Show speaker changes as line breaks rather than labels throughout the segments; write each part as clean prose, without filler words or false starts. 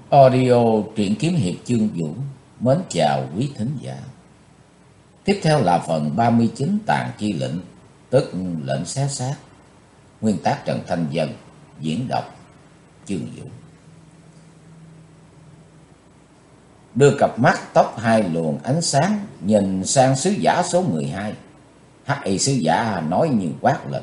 Audio truyện kiếm hiệp chương Vũ mến chào quý thính giả. Tiếp theo là phần 39 Tàn Chi Lệnh, tức lệnh xé xác. Nguyên tác Trần Thanh Dân, diễn đọc chương Vũ. Đưa cặp mắt tóc hai luồng ánh sáng nhìn sang sứ giả số 12. Hắc y sứ giả nói như quát lên: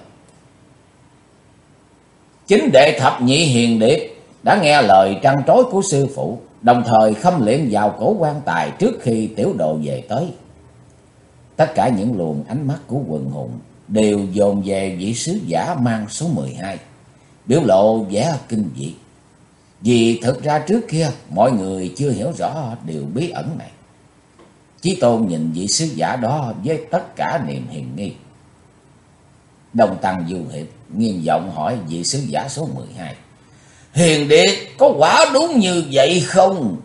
chính đệ thập nhị hiền điệp đã nghe lời trăn trối của sư phụ, đồng thời khâm liệm vào cổ quan tài trước khi tiểu đồ về tới. Tất cả những luồng ánh mắt của quần hùng đều dồn về vị sứ giả mang số 12, biểu lộ vẻ kinh dị. Vì thực ra trước kia mọi người chưa hiểu rõ điều bí ẩn này. Chí Tôn nhìn vị sứ giả đó với tất cả niềm hiềm nghi. Đồng Tăng Du Hiệp nghiêm giọng hỏi vị sứ giả số 12: hiền điệp có quả đúng như vậy không?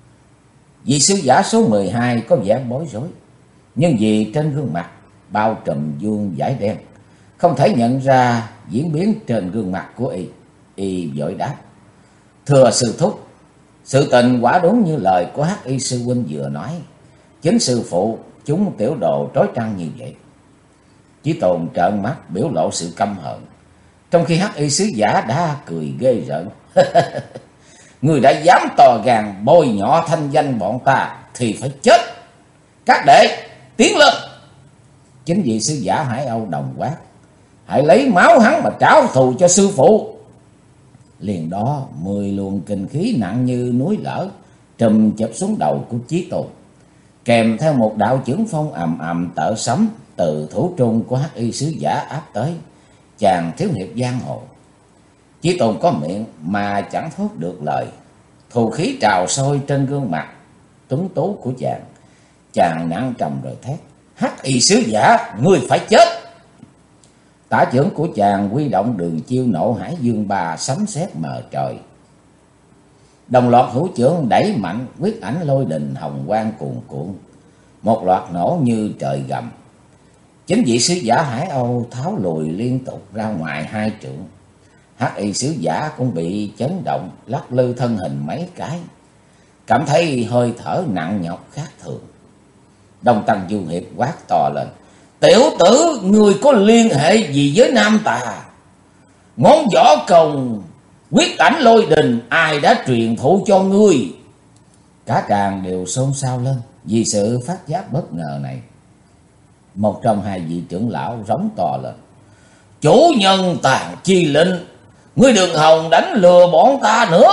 Vị sứ giả số 12 có vẻ bối rối, nhưng vì trên gương mặt bao trùm vuông vải đen, không thể nhận ra diễn biến trên gương mặt của y vội đáp: thưa sư thúc, sự tình quả đúng như lời của Hắc y sư huynh vừa nói. Chính sư phụ chúng tiểu đồ trói trăng như vậy. Chí Tôn trợn mắt biểu lộ sự căm hận, trong khi Hắc y sứ giả đã cười ghê rợn. Người đã dám to gan bôi nhọ thanh danh bọn ta thì phải chết. Các đệ tiến lên. Chính vị sứ giả Hải Âu đồng quát: hãy lấy máu hắn mà trả thù cho sư phụ. Liền đó 10 luồng kinh khí nặng như núi lở trùm chụp xuống đầu của Chí Tôn, kèm theo một đạo chưởng phong ầm ầm tợ sấm từ thủ trung của Hắc y sứ giả áp tới. Chàng thiếu hiệp giang hồ, Chí Tôn có miệng mà chẳng thốt được lời. Thù khí trào sôi trên gương mặt tuấn tú của chàng. Chàng nặng trầm rồi thét: Hắc y sứ giả, ngươi phải chết. Tả chưởng của chàng huy động đường chiêu nộ hải dương ba sấm sét mờ trời. Đồng loạt hữu chưởng đẩy mạnh, quyết ảnh lôi đình hồng quang cuồn cuộn, một loạt nổ như trời gầm. Chính vị sứ giả Hải Âu tháo lùi liên tục ra ngoài 2 trượng. Hắc y sứ giả cũng bị chấn động, lắc lư thân hình mấy cái, cảm thấy hơi thở nặng nhọc khác thường. Đồng Tăng Du Hiệp quát to lên: tiểu tử, ngươi có liên hệ gì với Nam Tà? Ngón võ công quyết ảnh lôi đình ai đã truyền thụ cho ngươi? Cả tràng đều xôn xao lên vì sự phát giác bất ngờ này. Một trong 2 vị trưởng lão rống to lên: chủ nhân Tàn Chi Lệnh, ngươi đừng hòng đánh lừa bọn ta nữa.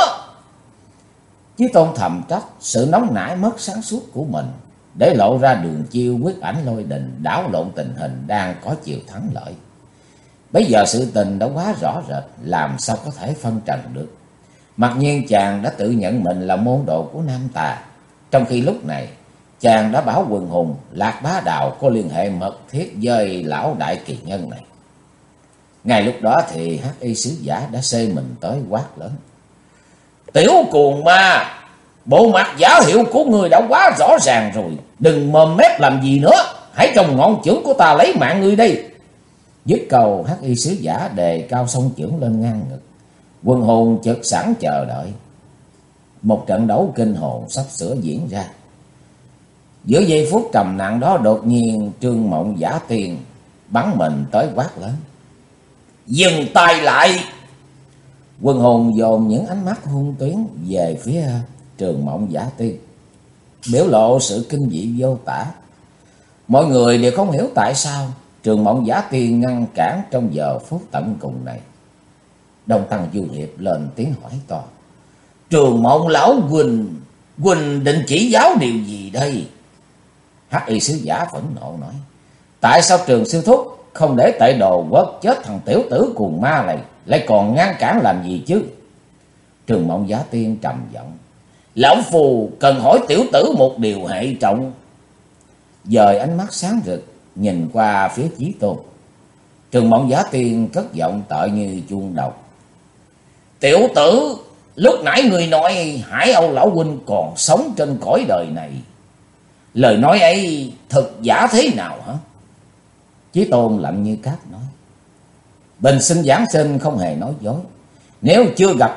Chí Tôn thầm trách sự nóng nảy mất sáng suốt của mình, để lộ ra đường chiêu quyết ảnh lôi đình, đảo lộn tình hình đang có chiều thắng lợi. Bây giờ sự tình đã quá rõ rệt, làm sao có thể phân trần được. Mặc nhiên chàng đã tự nhận mình là môn đồ của Nam Tà, trong khi lúc này chàng đã bảo quần hùng Lạc Bá Đào có liên hệ mật thiết với lão đại kỳ nhân này. Ngay lúc đó thì Hắc y sứ giả đã xê mình tới quát lớn: tiểu cuồng ma, bộ mặt giả hiệu của ngươi đã quá rõ ràng rồi, đừng mồm mép làm gì nữa, hãy trong ngọn chưởng của ta lấy mạng ngươi đi. Dứt câu, Hắc y sứ giả đề cao song chưởng lên ngang ngực. Quân hồn chợt sẵn chờ đợi. Một trận đấu kinh hồn sắp sửa diễn ra. Giữa giây phút trầm lặng đó, đột nhiên Trương Mộng Giả Tiên bắn mình tới quát lớn: dừng tay lại. Quân hồn dồn những ánh mắt hung tuyến về phía Trường Mộng Giả Tiên, biểu lộ sự kinh dị vô tả. Mọi người đều không hiểu tại sao Trường Mộng Giả Tiên ngăn cản trong giờ phút tận cùng này. Đồng Tăng Du Hiệp lên tiếng hỏi to: Trường Mộng lão huynh định chỉ giáo điều gì đây? Hắc y sứ giả phẫn nộ nói: tại sao Trường sư thúc không để tệ đồ quất chết thằng tiểu tử cuồng ma này, lại còn ngăn cản làm gì chứ? Trường Mộng Giả Tiên trầm giọng: lão phù cần hỏi tiểu tử một điều hệ trọng. Dời ánh mắt sáng rực nhìn qua phía Chí Tôn, Trường Mộng Giả Tiên cất giọng tợ như chuông độc: tiểu tử, lúc nãy người nói Hải Âu lão huynh còn sống trên cõi đời này, lời nói ấy thật giả thế nào hả? Chí Tôn lạnh như cát nói: bình sinh giảng sinh không hề nói dối. Nếu chưa gặp mặt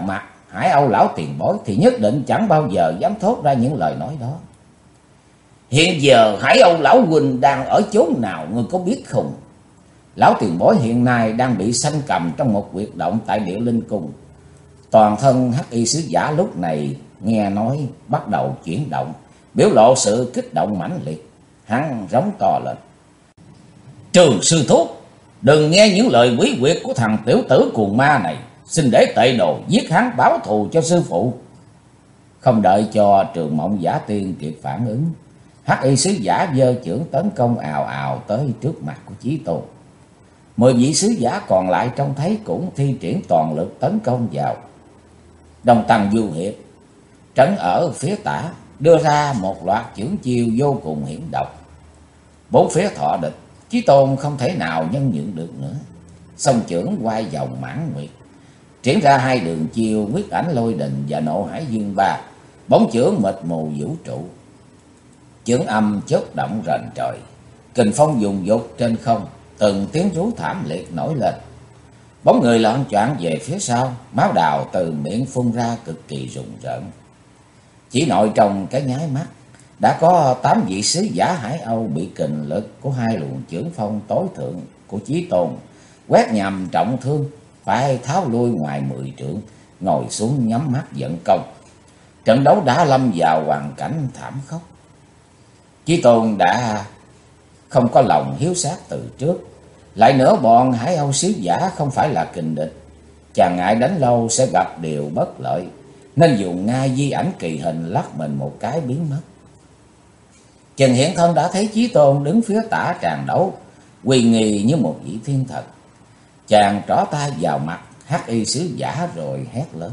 Hải Âu lão tiền bối thì nhất định chẳng bao giờ dám thốt ra những lời nói đó. Hiện giờ Hải Âu lão huynh đang ở chốn nào ngươi có biết không? Lão tiền bối hiện nay đang bị sanh cầm trong một huyệt động tại Địa Linh Cung. Toàn thân hắc y sứ giả lúc này nghe nói bắt đầu chuyển động, biểu lộ sự kích động mãnh liệt. Hắn rống to lên: Trường sư thúc, đừng nghe những lời bí quyệt của thằng tiểu tử cuồng ma này, xin để tệ đồ giết hắn báo thù cho sư phụ. Không đợi cho Trường Mộng Giả Tiên kịp phản ứng, hắc y sứ giả giơ chưởng tấn công ào ào tới trước mặt của Chí Tôn. 10 vị sứ giả còn lại trông thấy cũng thi triển toàn lực tấn công vào. Đồng Tăng Du Hiệp trấn ở phía tả đưa ra một loạt chưởng chiêu vô cùng hiểm độc. Bốn phía thọ địch, Chí Tôn không thể nào nhân nhượng được nữa. Song chưởng quay vòng mãn nguyệt, triển ra 2 đường chiêu quyết ảnh lôi đình và nộ hải dương ba. Bóng chưởng mịt mù vũ trụ, chưởng âm chớp động rền trời, kình phong dùng dục trên không, từng tiếng rú thảm liệt nổi lên. Bóng người loạn choạng về phía sau, máu đào từ miệng phun ra cực kỳ rùng rợn. Chỉ nội trong cái nháy mắt, đã có 8 vị sứ giả Hải Âu bị kình lực của 2 luồng chưởng phong tối thượng của Chí Tôn quét nhằm trọng thương, phải tháo lui ngoài 10 trượng, ngồi xuống nhắm mắt giận công. Trận đấu đã lâm vào hoàn cảnh thảm khốc. Chí Tôn đã không có lòng hiếu sát từ trước, lại nữa bọn Hải Âu sứ giả không phải là kình địch, chàng ngại đánh lâu sẽ gặp điều bất lợi, nên dùng ngay di ảnh kỳ hình lắc mình một cái biến mất. Chừng hiện thân đã thấy Chí Tôn đứng phía tả tràn đấu, uy nghi như một vị thiên thần. Chàng trỏ tay vào mặt hắc y sứ giả rồi hét lớn: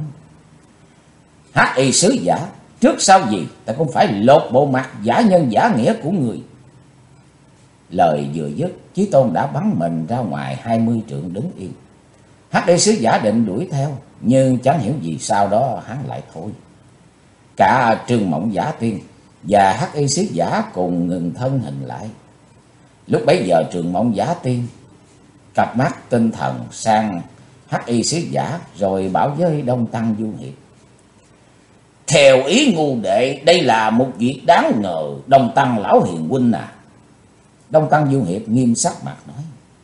Hắc y sứ giả, trước sau gì ta cũng phải lột bộ mặt giả nhân giả nghĩa của người. Lời vừa dứt, Chí Tôn đã bắn mình ra ngoài 20 trượng đứng yên. Hắc y sứ giả định đuổi theo, nhưng chẳng hiểu gì sau đó hắn lại thôi. Cả Trường Mộng Giả Tiên và hắc y sứ giả cùng ngừng thân hình lại. Lúc bấy giờ Trường Mộng Giả Tiên cặp mắt tinh thần sang hắc y sứ giả rồi bảo với Đông Tăng Du Hiệp: Theo ý ngu đệ, đây là một việc đáng ngờ, Đông Tăng lão hiền huynh à. Đông Tăng Du Hiệp nghiêm sắc mặt nói: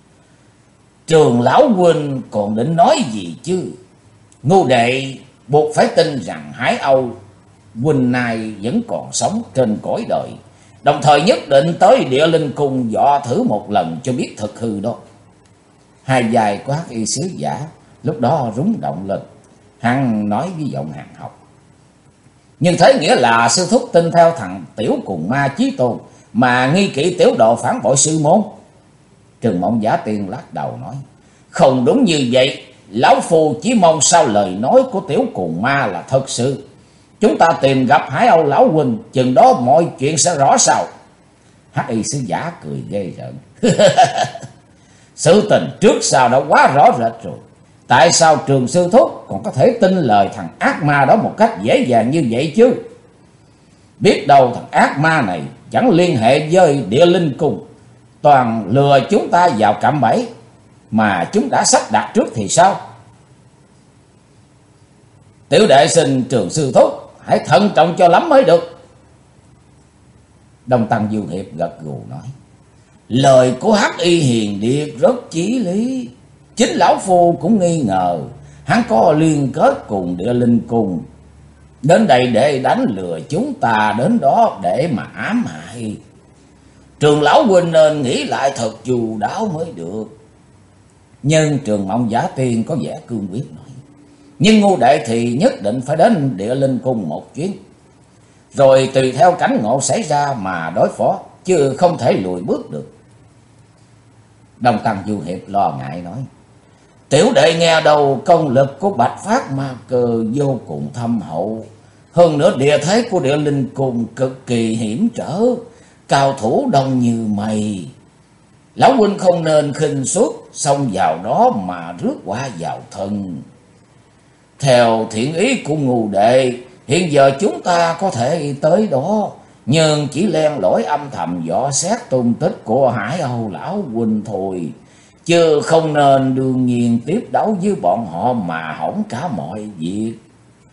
Trường lão huynh còn định nói gì chứ? Ngu đệ buộc phải tin rằng Hải Âu huynh này vẫn còn sống trên cõi đời, đồng thời nhất định tới Địa Linh Cung dò thử một lần cho biết thực hư đó. Hai vai của hắc y sứ giả lúc đó rúng động lên. Hắn nói với giọng hàn học: Nhưng thế nghĩa là sư thúc tin theo thằng tiểu cùng ma Chí Tôn mà nghi kỵ tiểu độ phản bội sư môn? Trường Mộng Giả Tiên lắc đầu nói: Không đúng như vậy, lão phu chỉ mong sao lời nói của tiểu cùng ma là thật sự. Chúng ta tìm gặp Hải Âu lão huynh, chừng đó mọi chuyện sẽ rõ sao. Hắc y sứ giả cười ghê rợn: Sự tình trước sau đã quá rõ rệt rồi, tại sao Trường sư thúc còn có thể tin lời thằng ác ma đó một cách dễ dàng như vậy chứ? Biết đâu thằng ác ma này chẳng liên hệ với Địa Linh Cung, toàn lừa chúng ta vào cạm bẫy mà chúng đã sắp đặt trước thì sao? Tiểu đệ xin Trường sư thúc hãy thận trọng cho lắm mới được. Đông Tăng Du Hiệp gật gù nói: Lời của hắc y hiền điệt rất chí lý. Chính lão phu cũng nghi ngờ hắn có liên kết cùng Địa Linh Cung đến đây để đánh lừa chúng ta đến đó để mà ám hại. Trường lão huynh nên nghĩ lại thật chu đáo mới được. Nhưng Trường Mộng Giả Tiên có vẻ cương quyết nói: Nhưng ngu đệ thì nhất định phải đến Địa Linh Cung một chuyến, rồi tùy theo cảnh ngộ xảy ra mà đối phó, chứ không thể lùi bước được. Đông Tăng Du Hiệp lo ngại nói: Tiểu đệ nghe đầu công lực của Bạch Phát Ma Cơ vô cùng thâm hậu, hơn nữa địa thế của Địa Linh Cung cực kỳ hiểm trở, cao thủ đông như mây. Lão huynh không nên khinh suất xông vào đó mà rước qua vào thân. Theo thiện ý của ngu đệ, hiện giờ chúng ta có thể tới đó, nhưng chỉ len lỏi âm thầm dò xét tung tích của Hải Âu lão huynh thôi, chứ không nên đương nhiên tiếp đấu với bọn họ mà hỏng cả mọi việc.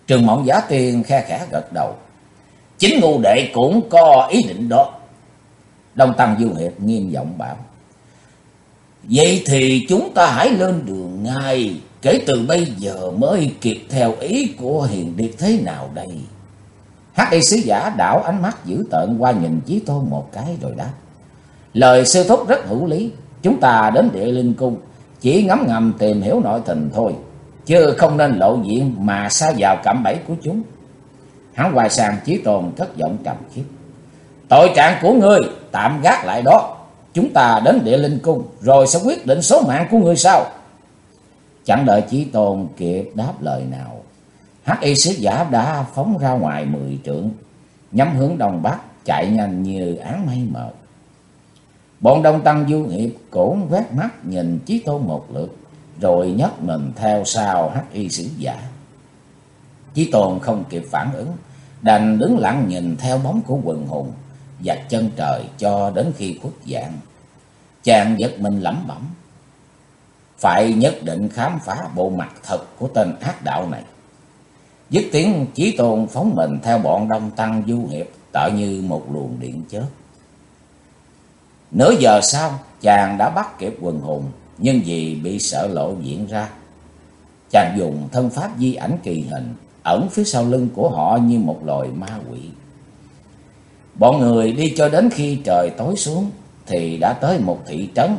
Trường Mộng Giả Tiên khe khẽ gật đầu. Chính ngu đệ cũng có ý định đó. Đông Tăng Du Hiệp nghiêm giọng bảo. Vậy thì chúng ta hãy lên đường ngay. Kể từ bây giờ mới kịp theo ý của Hiền Điệt thế nào đây? Hắc Y sứ giả đảo ánh mắt dữ tợn qua nhìn Chí Tôn một cái rồi đáp. Lời sư thúc rất hữu lý. Chúng ta đến Địa Linh Cung chỉ ngấm ngầm tìm hiểu nội tình thôi, chứ không nên lộ diện mà sa vào cạm bẫy của chúng. Hắn quay sang Chí Tôn cất giọng trầm khiếp. Tội trạng của ngươi tạm gác lại đó. Chúng ta đến Địa Linh Cung rồi sẽ quyết định số mạng của ngươi sau. Chẳng đợi Chí Tôn kịp đáp lời nào, Hắc Y sứ giả đã phóng ra ngoài 10 trượng, nhắm hướng đông bắc, chạy nhanh như áng mây mờ. Bọn Đông Tăng Du Hiệp cũng quét mắt nhìn Chí Tôn một lượt, rồi nhấc mình theo sau Hắc Y sứ giả. Chí Tôn không kịp phản ứng, đành đứng lặng nhìn theo bóng của quần hùng và chân trời cho đến khi khuất dạng. Chàng giật mình lẩm bẩm, phải nhất định khám phá bộ mặt thật của tên ác đạo này. Dứt tiếng, Chí Tôn phóng mình theo bọn Đông Tăng Du Hiệp tựa như một luồng điện chớp. Nửa giờ sau, chàng đã bắt kịp quần hùng, nhưng vì bị sợ lộ diện ra, chàng dùng thân pháp di ảnh kỳ hình, ẩn phía sau lưng của họ như một loài ma quỷ. Bọn người đi cho đến khi trời tối xuống thì đã tới một thị trấn.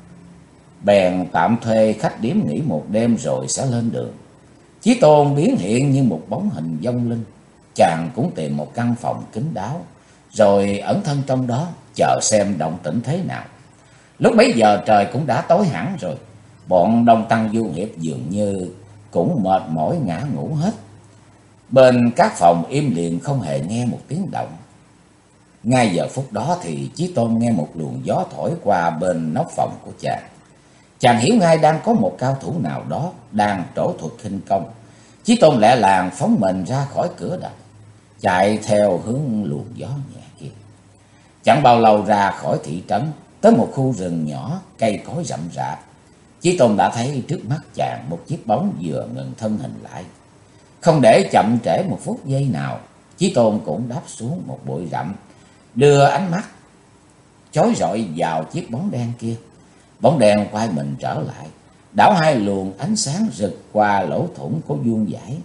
Bèn tạm thuê khách điếm nghỉ một đêm rồi sẽ lên đường. Chí Tôn biến hiện như một bóng hình vong linh. Chàng cũng tìm một căn phòng kín đáo, rồi ẩn thân trong đó chờ xem động tĩnh thế nào. Lúc bấy giờ trời cũng đã tối hẳn rồi. Bọn Đông Tăng Du Hiệp dường như cũng mệt mỏi ngã ngủ hết. Bên các phòng im lìm không hề nghe một tiếng động. Ngay giờ phút đó thì Chí Tôn nghe một luồng gió thổi qua bên nóc phòng của chàng. Chàng hiểu ngay đang có một cao thủ nào đó đang trổ thuật khinh công. Chí Tôn lẹ làng phóng mình ra khỏi cửa động, chạy theo hướng luồng gió nhẹ kia. Chẳng bao lâu ra khỏi thị trấn, tới một khu rừng nhỏ, cây cối rậm rạp. Chí Tôn đã thấy trước mắt chàng một chiếc bóng vừa ngừng thân hình lại. Không để chậm trễ một phút giây nào, Chí Tôn cũng đáp xuống một bụi rậm, đưa ánh mắt chói rọi vào chiếc bóng đen kia. Bóng đen quay mình trở lại, đảo hai luồng ánh sáng rực qua lỗ thủng của vuông vải,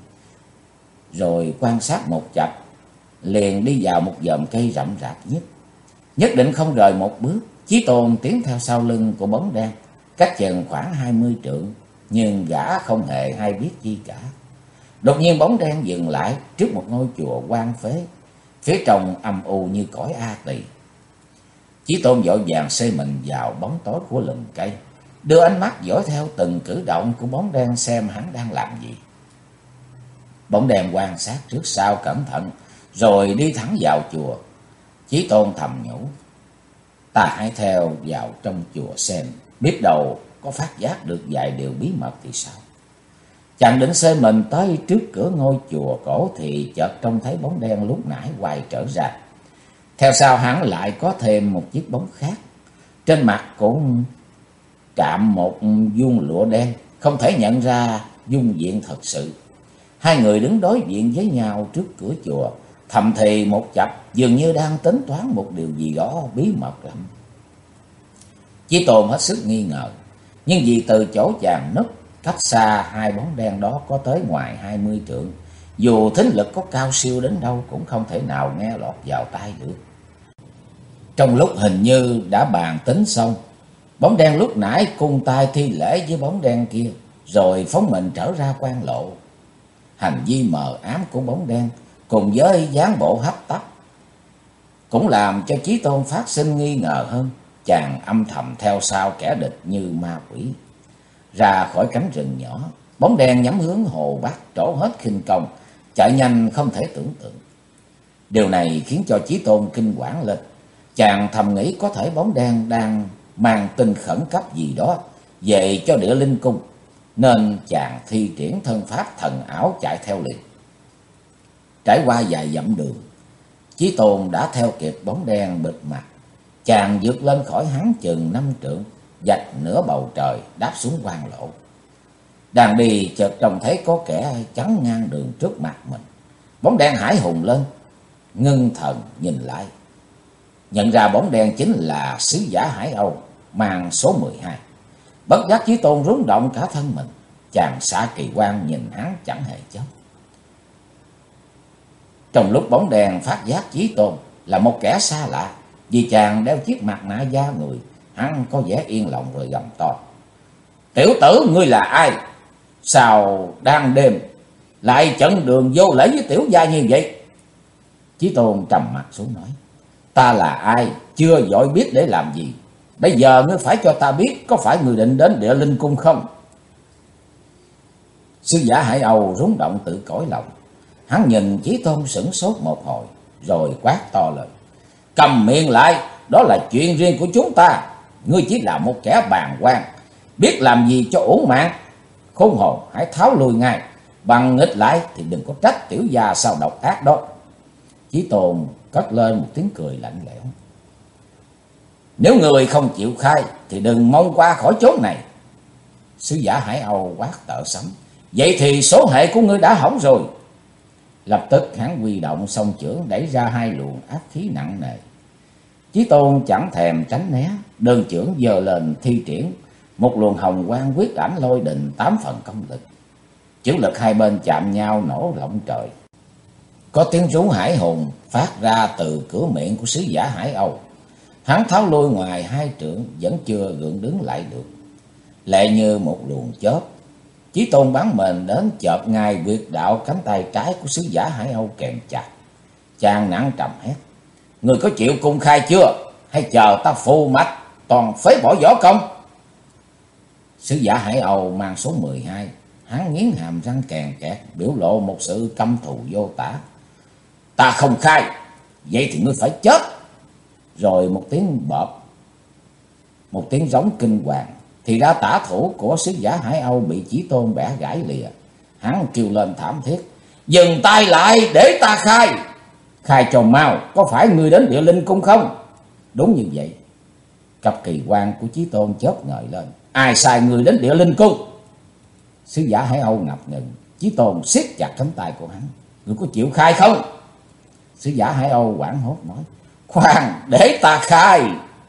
rồi quan sát một chập, liền đi vào một vòm cây rậm rạp nhất. Nhất định không rời một bước, Chí Tôn tiến theo sau lưng của bóng đen, cách chừng khoảng 20 trượng, nhưng gã không hề hay biết chi cả. Đột nhiên bóng đen dừng lại trước một ngôi chùa hoang phế, phía trong âm u như cõi A Tỳ. Chí Tôn vội vàng xê mình vào bóng tối của lùm cây, đưa ánh mắt dõi theo từng cử động của bóng đen xem hắn đang làm gì. Bóng đen quan sát trước sau cẩn thận, rồi đi thẳng vào chùa. Chí Tôn thầm nhủ, ta hãy theo vào trong chùa xem, biết đâu có phát giác được vài điều bí mật thì sao. Chàng định xê mình tới trước cửa ngôi chùa cổ thì chợt trông thấy bóng đen lúc nãy quay trở ra. Theo sau hắn lại có thêm một chiếc bóng khác, trên mặt cũng trạm một vuông lụa đen, không thể nhận ra dung diện thật sự. Hai người đứng đối diện với nhau trước cửa chùa, thầm thì một chập, dường như đang tính toán một điều gì đó bí mật lắm. Chí Tôn hết sức nghi ngờ, nhưng vì từ chỗ chàng núp, cách xa hai bóng đen đó có tới ngoài 20 trượng, dù thính lực có cao siêu đến đâu cũng không thể nào nghe lọt vào tai được. Trong lúc hình như đã bàn tính xong, bóng đen lúc nãy cung tay thi lễ với bóng đen kia, rồi phóng mình trở ra quan lộ. Hành vi mờ ám của bóng đen cùng với dáng bộ hấp tấp cũng làm cho Chí Tôn phát sinh nghi ngờ hơn. Chàng âm thầm theo sau kẻ địch như ma quỷ. Ra khỏi cánh rừng nhỏ, bóng đen nhắm hướng hồ bắc, trổ hết khinh công, chạy nhanh không thể tưởng tượng. Điều này khiến cho Chí Tôn kinh hoảng lên. Chàng thầm nghĩ có thể bóng đen đang mang tin khẩn cấp gì đó về cho Địa Linh Cung, nên chàng thi triển thân pháp thần ảo chạy theo liền. Trải qua vài dặm đường, Chí Tôn đã theo kịp bóng đen bịt mặt. Chàng vượt lên khỏi hắn chừng 5 trượng, vạch nửa bầu trời đáp xuống quan lộ. Đang đi chợt trông thấy có kẻ chắn ngang đường trước mặt mình. Bóng đen hãi hùng lên, ngưng thần nhìn lại. Nhận ra bóng đen chính là sứ giả Hải Âu mang số 12. Bất giác Chí Tôn rúng động cả thân mình. Chàng xạ kỳ quan nhìn hắn chẳng hề chớp. Trong lúc bóng đèn phát giác Chí Tôn là một kẻ xa lạ, vì chàng đeo chiếc mặt nạ da người, hắn có vẻ yên lòng rồi gầm to: "Tiểu tử, ngươi là ai? Sao đang đêm lại chặn đường vô lễ với tiểu gia như vậy?" Chí Tôn trầm mặt xuống nói: "Ta là ai, chưa vội biết để làm gì. Bây giờ ngươi phải cho ta biết, có phải ngươi định đến Địa Linh Cung không?" Sứ giả Hải Âu rúng động tự cõi lòng. Hắn nhìn Chí Tôn sửng sốt một hồi, rồi quát to lên: "Cầm miệng lại, đó là chuyện riêng của chúng ta. Ngươi chỉ là một kẻ bàng quan, biết làm gì cho uổng mạng. Khốn hồn, hãy tháo lui ngay, bằng nghịch lại thì đừng có trách tiểu gia sao độc ác đó." Chí Tôn cất lên một tiếng cười lạnh lẽo: "Nếu người không chịu khai thì đừng mong qua khỏi chốn này." Sứ giả Hải Âu quát tợ sấm: "Vậy thì số hệ của ngươi đã hỏng rồi." Lập tức hắn huy động song chưởng đẩy ra hai luồng ác khí nặng nề. Chí Tôn chẳng thèm tránh né, đơn chưởng giơ lên thi triển một luồng hồng quang quyết ảnh lôi đình 8 phần công lực. Chưởng lực hai bên chạm nhau nổ lộng trời. Có tiếng rú hải hùng phát ra từ cửa miệng của sứ giả Hải Âu. Hắn tháo lui ngoài hai trượng vẫn chưa gượng đứng lại được. Lẹ như một luồng chớp, Chí Tôn bắn mình đến chợp ngay quyệt đạo cánh tay trái của sứ giả Hải Âu kèm chặt. Chàng nặng trầm hét: "Người có chịu cung khai chưa? Hay chờ ta phù mạch toàn phế bỏ võ công?" Sứ giả Hải Âu mang số 12, hắn nghiến hàm răng kèn kẹt, biểu lộ một sự căm thù vô tả: "Ta không khai, vậy thì ngươi phải chết." Rồi một tiếng bợp, một tiếng giống kinh hoàng, thì ra tả thủ của sứ giả Hải Âu bị Chí Tôn bẻ gãy lìa. Hắn kêu lên thảm thiết: "Dừng tay lại để ta khai. Khai cho mau, có phải ngươi đến Địa Linh Cung không?" Đúng như vậy. Cặp kỳ quan của Chí Tôn chớp ngời lên: "Ai sai ngươi đến Địa Linh Cung?" Sứ giả Hải Âu ngập ngừng. Chí Tôn siết chặt cánh tay của hắn: "Ngươi có chịu khai không?" Sứ giả Hải Âu hoảng hốt nói: "Khoan, để ta khai.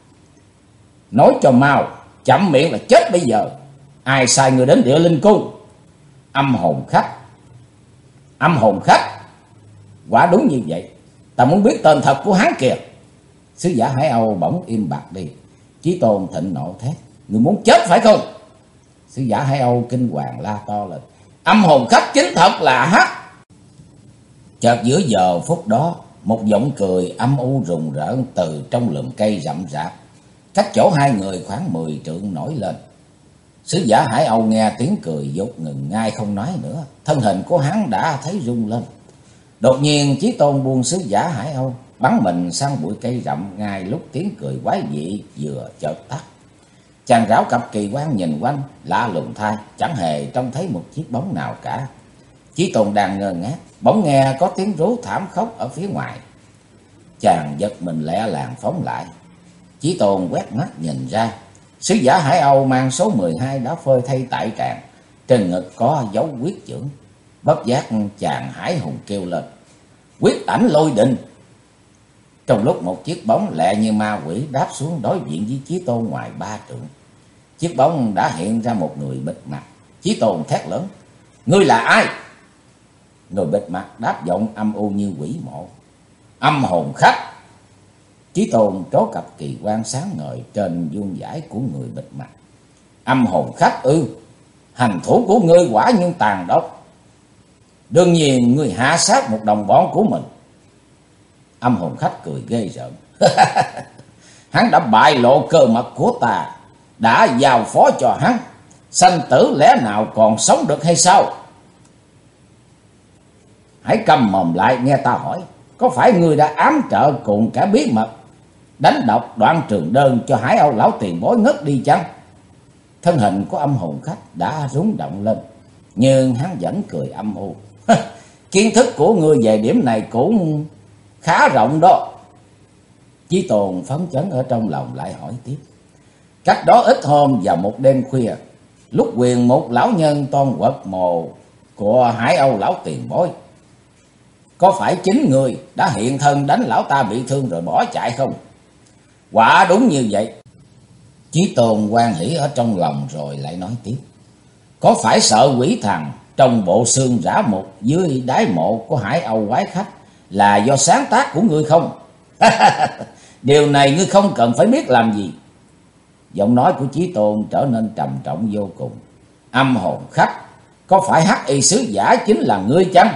Nói cho mau, chậm miệng là chết bây giờ. Ai sai người đến Địa Linh Cung?" Âm hồn khách. Âm hồn khách. Quả đúng như vậy. Ta muốn biết tên thật của hắn kìa." Sứ giả Hải Âu bỗng im bặt đi. Chí Tôn thịnh nộ thét: "Người muốn chết phải không?" Sứ giả Hải Âu kinh hoàng la to lên: "Âm hồn khách chính thật là hắc." Chợt giữa giờ phút đó, một giọng cười âm u rùng rợn từ trong lùm cây rậm rạp cách chỗ hai người khoảng 10 trượng nổi lên. Sứ giả Hải Âu nghe tiếng cười vụt ngừng ngay không nói nữa, thân hình của hắn đã thấy rung lên. Đột nhiên Chí Tôn buông sứ giả Hải Âu, bắn mình sang bụi cây rậm ngay lúc tiếng cười quái dị vừa chợt tắt. Chàng rảo cặp kỳ quan nhìn quanh, lạ lùng thay, chẳng hề trông thấy một chiếc bóng nào cả. Chí Tôn đang ngơ ngác, bỗng nghe có tiếng rú thảm khóc ở phía ngoài. Chàng giật mình lẹ làng phóng lại. Chí Tôn quét mắt nhìn ra, sứ giả Hải Âu mang số 12 đã phơi thay tại tràng, trên ngực có dấu quyết chưởng. Bất giác chàng hải hùng kêu lên: "Quyết ảnh lôi đình!" Trong lúc một chiếc bóng lẹ như ma quỷ đáp xuống đối diện với Chí Tôn ngoài 3 trượng. Chiếc bóng đã hiện ra một người bịt mặt. Chí Tôn thét lớn: "Ngươi là ai?" Người bịt mặt đáp giọng âm u như quỷ mộ: "Âm hồn khách." Chí Tôn trố cặp kỳ quan sáng ngời trên vuông vải của người bịt mặt. "Âm hồn khách ư? Hành thủ của ngươi quả nhiên tàn độc. Đương nhiên ngươi hạ sát một đồng bọn của mình." Âm hồn khách cười ghê rợn: "Hắn đã bại lộ cơ mật của ta, đã giao phó cho hắn, sanh tử lẽ nào còn sống được hay sao?" "Hãy câm mồm lại nghe ta hỏi, có phải ngươi đã ám trợ cùng cả bí mật đánh độc Đoạn Trường Đơn cho Hải Âu lão tiền bối ngất đi chăng?" Thân hình của âm hồn khách đã rung động lên, nhưng hắn vẫn cười âm u: "Kiến thức của ngươi về điểm này cũng khá rộng đó." Chí Tôn phấn chấn ở trong lòng lại hỏi tiếp: "Cách đó ít hôm vào một đêm khuya, lúc Quyền một lão nhân toan quật mồ của Hải Âu lão tiền bối, có phải chính người đã hiện thân đánh lão ta bị thương rồi bỏ chạy không? Quả đúng như vậy. Chí Tôn hoan hỉ ở trong lòng rồi lại nói tiếp. Có phải sợ quỷ thần trong bộ xương rã mục dưới đáy mộ của Hải Âu quái khách là do sáng tác của ngươi không? Điều này ngươi không cần phải biết làm gì. Giọng nói của Chí Tôn trở nên trầm trọng vô cùng. Âm hồn khách, có phải hắc y sứ giả chính là ngươi chăng?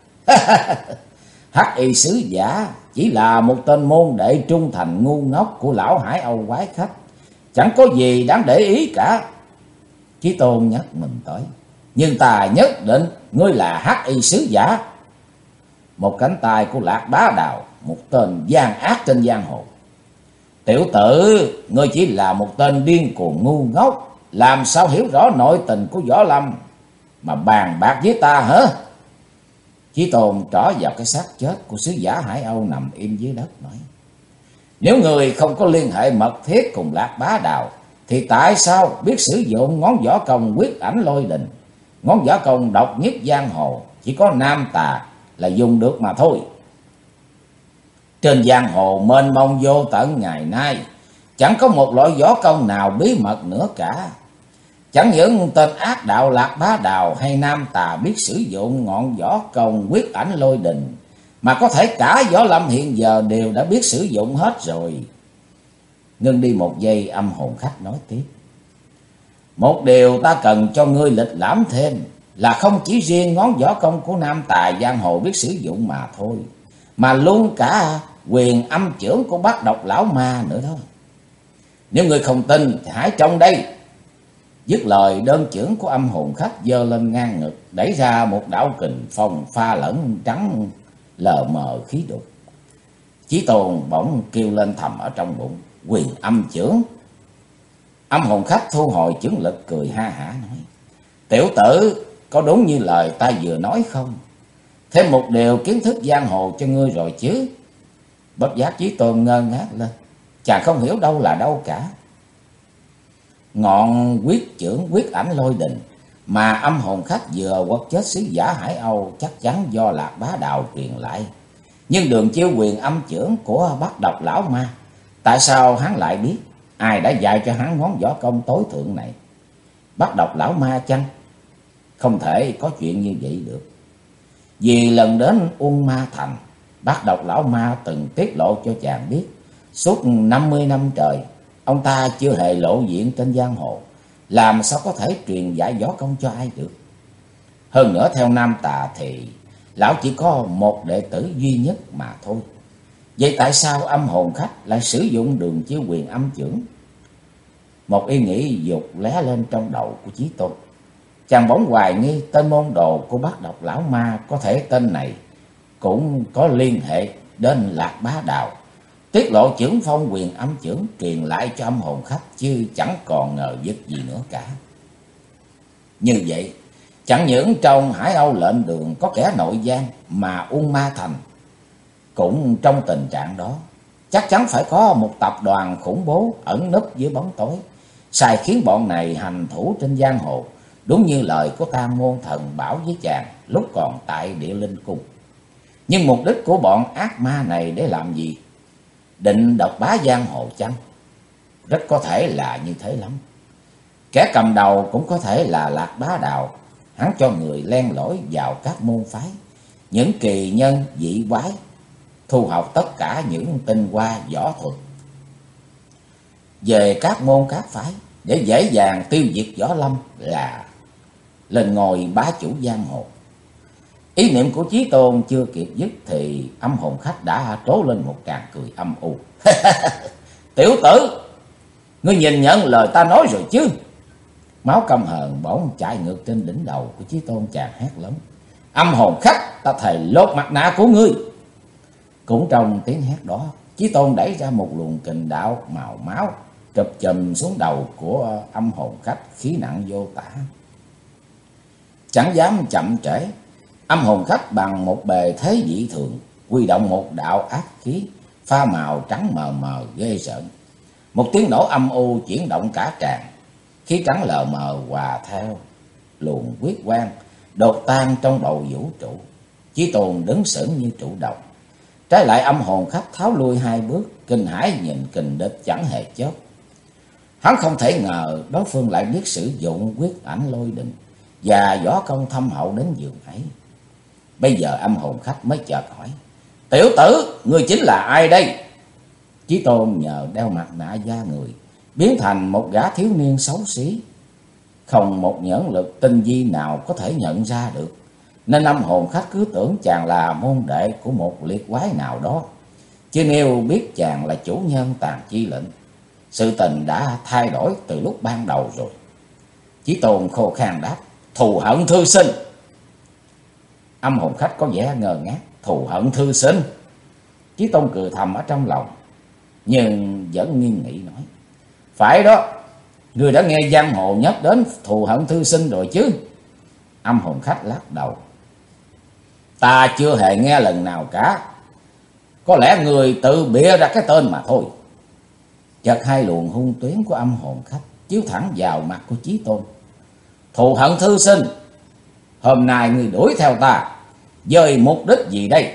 Hắc y sứ giả chỉ là một tên môn đệ trung thành ngu ngốc của lão Hải Âu quái khách, chẳng có gì đáng để ý cả. Chí Tôn nhắc mình tới. Nhưng ta nhất định ngươi là hắc y sứ giả. Một cánh tay của Lạc Bá Đào, một tên gian ác trên giang hồ. Tiểu tử, ngươi chỉ là một tên điên cuồng ngu ngốc, làm sao hiểu rõ nội tình của Võ Lâm mà bàn bạc với ta hả? Chí Tôn trỏ vào cái xác chết của sứ giả Hải Âu nằm im dưới đất nói. Nếu người không có liên hệ mật thiết cùng Lạc Bá Đào, thì tại sao biết sử dụng ngón võ công quyết ảnh lôi đình? Ngón võ công độc nhất giang hồ, chỉ có Nam Tà là dùng được mà thôi. Trên giang hồ mênh mông vô tận ngày nay, chẳng có một loại võ công nào bí mật nữa cả. Chẳng những tên ác đạo Lạc Bá Đào hay Nam Tà biết sử dụng ngọn võ công quyết ảnh lôi đình, mà có thể cả Võ Lâm hiện giờ đều đã biết sử dụng hết rồi. Ngưng đi một giây, âm hồn khách nói tiếp. Một điều ta cần cho ngươi lịch lãm thêm là không chỉ riêng ngón võ công của Nam Tà giang hồ biết sử dụng mà thôi, mà luôn cả quyền âm chưởng của Bát Độc Lão Ma nữa đó. Nếu ngươi không tin thì hãy trông đây. Dứt lời, đơn chưởng của âm hồn khách giơ lên ngang ngực, đẩy ra một đạo kình phong pha lẫn trắng lờ mờ khí đục. Chí Tôn bỗng kêu lên thầm ở trong bụng. Quyền âm chưởng. Âm hồn khách thu hồi chưởng lực, cười ha hả nói. Tiểu tử, có đúng như lời ta vừa nói không? Thêm một điều kiến thức giang hồ cho ngươi rồi chứ. Bất giác Chí Tôn ngơ ngác lên. Chàng không hiểu đâu là đâu cả. Ngọn quyết chưởng quyết ảnh lôi đình mà âm hồn khách vừa quật chết sứ giả Hải Âu chắc chắn do Lạc Bá Đào truyền lại. Nhưng đường chiêu quyền âm chưởng của Bát Độc Lão Ma, tại sao hắn lại biết? Ai đã dạy cho hắn ngón võ công tối thượng này? Bát Độc Lão Ma chăng? Không thể có chuyện như vậy được. Vì lần đến Uông Ma Thành, Bát Độc Lão Ma từng tiết lộ cho chàng biết, suốt 50 năm trời, ông ta chưa hề lộ diện trên giang hồ, làm sao có thể truyền dạy võ công cho ai được? Hơn nữa theo Nam Tà thì lão chỉ có một đệ tử duy nhất mà thôi. Vậy tại sao âm hồn khách lại sử dụng đường chiêu quyền âm chưởng? Một ý nghĩ dục lóe lên trong đầu của Chí Tôn. Chàng bỗng hoài nghi tên môn đồ của Bát Độc Lão Ma có thể tên này cũng có liên hệ đến Lạc Bá Đào, tiết lộ chưởng phong quyền âm chưởng truyền lại cho âm hồn khách, chứ chẳng còn ngờ vực gì nữa cả. Như vậy, chẳng những trong Hải Âu lệnh đường có kẻ nội gian, mà Uông Ma Thành cũng trong tình trạng đó. Chắc chắn phải có một tập đoàn khủng bố ẩn núp dưới bóng tối, sai khiến bọn này hành thủ trên giang hồ, đúng như lời của Tam Môn Thần bảo với chàng lúc còn tại Địa Linh Cung. Nhưng mục đích của bọn ác ma này để làm gì? Định độc bá giang hồ chăng? Rất có thể là như thế lắm. Kẻ cầm đầu cũng có thể là Lạc Bá Đào. Hắn cho người len lỏi vào các môn phái, những kỳ nhân dị quái, thu học tất cả những tinh hoa võ thuật về các môn các phái, để dễ dàng tiêu diệt Võ Lâm, là lên ngôi bá chủ giang hồ. Ý niệm của Chí Tôn chưa kịp dứt thì âm hồn khách đã trố lên một tràng cười âm u. Tiểu tử, ngươi nhìn nhận lời ta nói rồi chứ? Máu căm hờn bỗng chạy ngược trên đỉnh đầu của Chí Tôn, chàng hét lớn. Âm hồn khách, ta thề lột mặt nạ của ngươi. Cũng trong tiếng hét đó, Chí Tôn đẩy ra một luồng kình đạo màu máu, chụp chùm xuống đầu của âm hồn khách, khí nặng vô tả. Chẳng dám chậm trễ, âm hồn khách bằng một bề thế dị thường, huy động một đạo ác khí, pha màu trắng mờ mờ ghê rợn. Một tiếng nổ âm u chuyển động cả tràng. khí trắng lờ mờ hòa theo luồng huyết quang đột tan trong bầu vũ trụ. Chí Tôn đứng sững như trụ đồng. Trái lại âm hồn khách tháo lui hai bước, kinh hãi nhìn kình địch chẳng hề chớp. Hắn không thể ngờ đối phương lại biết sử dụng quyết ảnh lôi đình và võ công thâm hậu đến giường ấy. Bây giờ âm hồn khách mới chợt hỏi: "Tiểu tử, ngươi chính là ai đây?" Chí Tôn nhờ đeo mặt nạ da người, biến thành một gã thiếu niên xấu xí, không một nhãn lực tinh vi nào có thể nhận ra được, nên âm hồn khách cứ tưởng chàng là môn đệ của một liệt quái nào đó. Chứ nếu biết chàng là chủ nhân Tàn Chi lệnh, sự tình đã thay đổi từ lúc ban đầu rồi. Chí Tôn khô khan đáp: "Thù hận thư sinh." Âm hồn khách có vẻ ngơ ngác: "Thù hận thư sinh?" Chí Tôn cười thầm ở trong lòng, nhưng vẫn nghiêm nghị nói: "Phải đó, ngươi đã nghe giang hồ nhắc đến thù hận thư sinh rồi chứ?" Âm hồn khách lắc đầu: "Ta chưa hề nghe lần nào cả. Có lẽ người tự bịa ra cái tên mà thôi." Chợt hai luồng hung tuyến của âm hồn khách chiếu thẳng vào mặt của Chí Tôn. "Thù hận thư sinh? Hôm nay ngươi đuổi theo ta với mục đích gì đây?"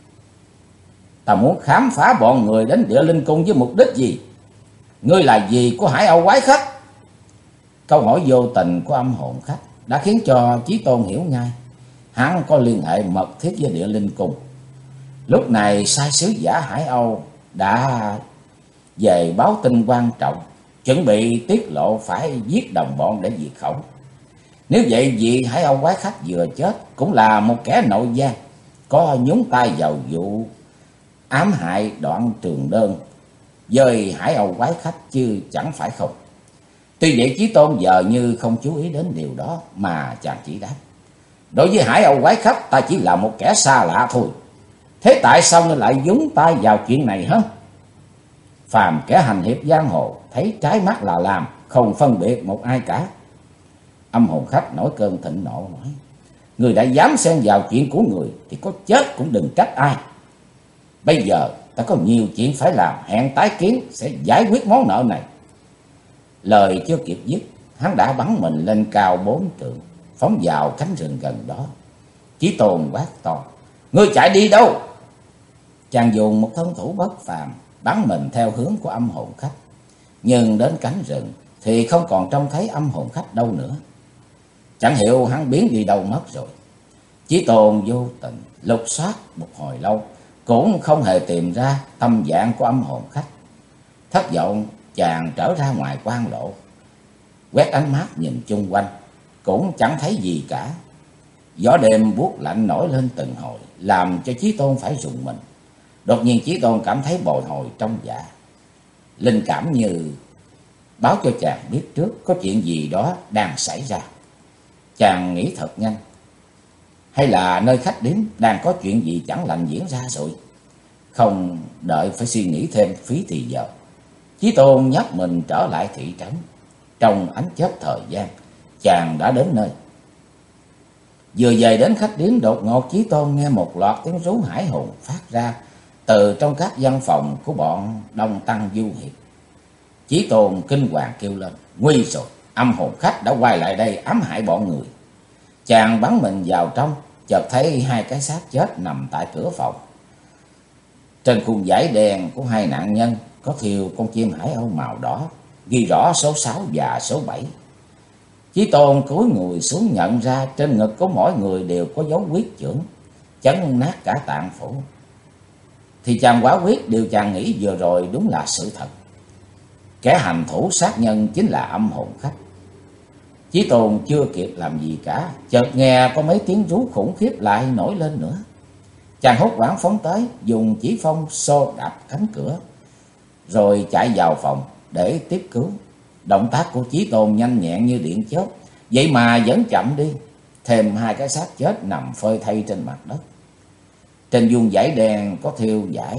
"Ta muốn khám phá bọn người đến Địa Linh Cung với mục đích gì? Ngươi là gì của Hải Âu quái khách?" Câu hỏi vô tình của âm hồn khách đã khiến cho Chí Tôn hiểu ngay hắn có liên hệ mật thiết với Địa Linh Cung. Lúc này sai sứ giả Hải Âu đã về báo tin quan trọng, chuẩn bị tiết lộ phải giết đồng bọn để diệt khẩu. Nếu vậy vị Hải Âu quái khách vừa chết cũng là một kẻ nội gian, có nhúng tay vào vụ ám hại Đoạn Trường Đơn với Hải Âu quái khách chứ chẳng phải không. Tuy vậy Chí Tôn giờ như không chú ý đến điều đó, mà chàng chỉ đáp: "Đối với Hải Âu quái khách, ta chỉ là một kẻ xa lạ thôi. Thế tại sao ngươi lại nhúng tay vào chuyện này hả?" Phàm kẻ hành hiệp giang hồ, thấy trái mắt là làm, không phân biệt một ai cả. Âm hồn khách nổi cơn thịnh nộ nói: "Người đã dám xen vào chuyện của người thì có chết cũng đừng trách ai. Bây giờ ta có nhiều chuyện phải làm, hẹn tái kiến sẽ giải quyết món nợ này." Lời chưa kịp dứt, hắn đã bắn mình lên cao 4 trượng, phóng vào cánh rừng gần đó. Chí Tôn quát to: "Ngươi chạy đi đâu?" Chàng dùng một thân thủ bất phàm bắn mình theo hướng của âm hồn khách, nhưng đến cánh rừng thì không còn trông thấy âm hồn khách đâu nữa. Chẳng hiểu hắn biến đi đâu mất rồi. Chí Tôn vô tình lục soát một hồi lâu cũng không hề tìm ra tâm dạng của âm hồn khách. Thất vọng, chàng trở ra ngoài quan lộ, quét ánh mắt nhìn chung quanh, cũng chẳng thấy gì cả. Gió đêm buốt lạnh nổi lên từng hồi, làm cho Chí Tôn phải rùng mình. Đột nhiên Chí Tôn cảm thấy bồi hồi trong dạ. Linh cảm như báo cho chàng biết trước có chuyện gì đó đang xảy ra. Chàng nghĩ thật nhanh, hay là nơi khách điếm đang có chuyện gì chẳng lành diễn ra rồi. Không đợi phải suy nghĩ thêm phí thì giờ, Chí Tôn nhấc mình trở lại thị trấn. Trong ánh chớp thời gian, chàng đã đến nơi. Vừa về đến khách điếm, đột ngột Chí Tôn nghe một loạt tiếng rú hãi hùng phát ra từ trong các văn phòng của bọn Đông Tăng du hiệp. Chí Tôn kinh hoàng kêu lên: "Nguy rồi, âm hồn khách đã quay lại đây ám hại bọn người." Chàng bắn mình vào trong, chợt thấy hai cái xác chết nằm tại cửa phòng. Trên khuôn vải đen của hai nạn nhân có thêu con chim hải âu màu đỏ, ghi rõ số 6 và số 7. Chí Tôn cúi người xuống nhận ra trên ngực của mỗi người đều có dấu huyết chưởng, chấn nát cả tạng phủ. Thì chàng quả quyết điều chàng nghĩ vừa rồi đúng là sự thật. Kẻ hành thủ sát nhân chính là âm hồn khách. Chí Tôn chưa kịp làm gì cả, chợt nghe có mấy tiếng rú khủng khiếp lại nổi lên nữa. Chàng hốt hoảng phóng tới, dùng chỉ phong xô đạp cánh cửa, rồi chạy vào phòng để tiếp cứu. Động tác của Chí Tôn nhanh nhẹn như điện chớp, vậy mà vẫn chậm đi. Thêm hai cái xác chết nằm phơi thây trên mặt đất. Trên vuông vải đen có thêu vải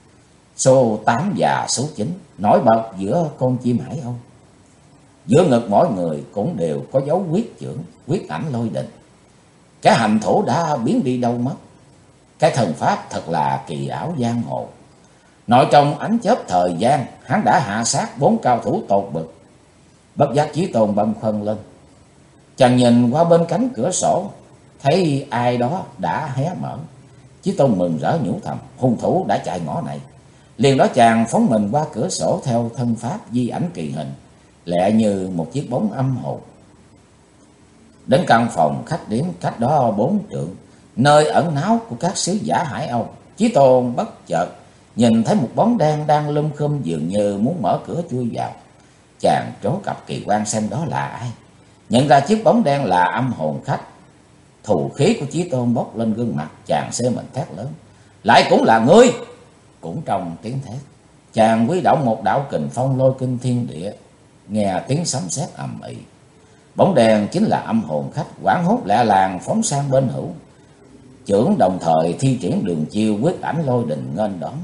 số 8 và số 9 nổi bật giữa con chim hải âu. Giữa ngực mỗi người cũng đều có dấu huyết chưởng, huyết ảnh lôi đình. Cái hành thủ đã biến đi đâu mất. Cái thần pháp thật là kỳ ảo giang hồ. Nội trong ánh chớp thời gian, hắn đã hạ sát 4 cao thủ tột bậc. Bất giác Chí Tôn bâng khuâng lên. Chàng nhìn qua bên cánh cửa sổ, thấy ai đó đã hé mở. Chí Tôn mừng rỡ nhủ thầm, hung thủ đã chạy ngõ này. Liền đó chàng phóng mình qua cửa sổ theo thân pháp di ảnh kỳ hình, lẹ như một chiếc bóng âm hồn. Đến căn phòng khách điếm cách đó 4 trượng, nơi ẩn náu của các sứ giả Hải Âu. Chí Tôn bất chợt nhìn thấy một bóng đen đang lum khum, dường như muốn mở cửa chui vào. Chàng trố cặp kỳ quan xem đó là ai. Nhận ra chiếc bóng đen là âm hồn khách. Thù khí của Chí Tôn bốc lên gương mặt, chàng xê mình thét lớn: lại cũng là ngươi! Cũng trong tiếng thét, chàng huy động một đạo kình phong lôi kinh thiên địa, nghe tiếng sấm sét ầm ĩ. Bóng đen chính là âm hồn khách, hoảng hốt lẹ làng phóng sang bên hữu, chưởng đồng thời thi triển đường chiêu quyết ảnh lôi đình nghênh đón.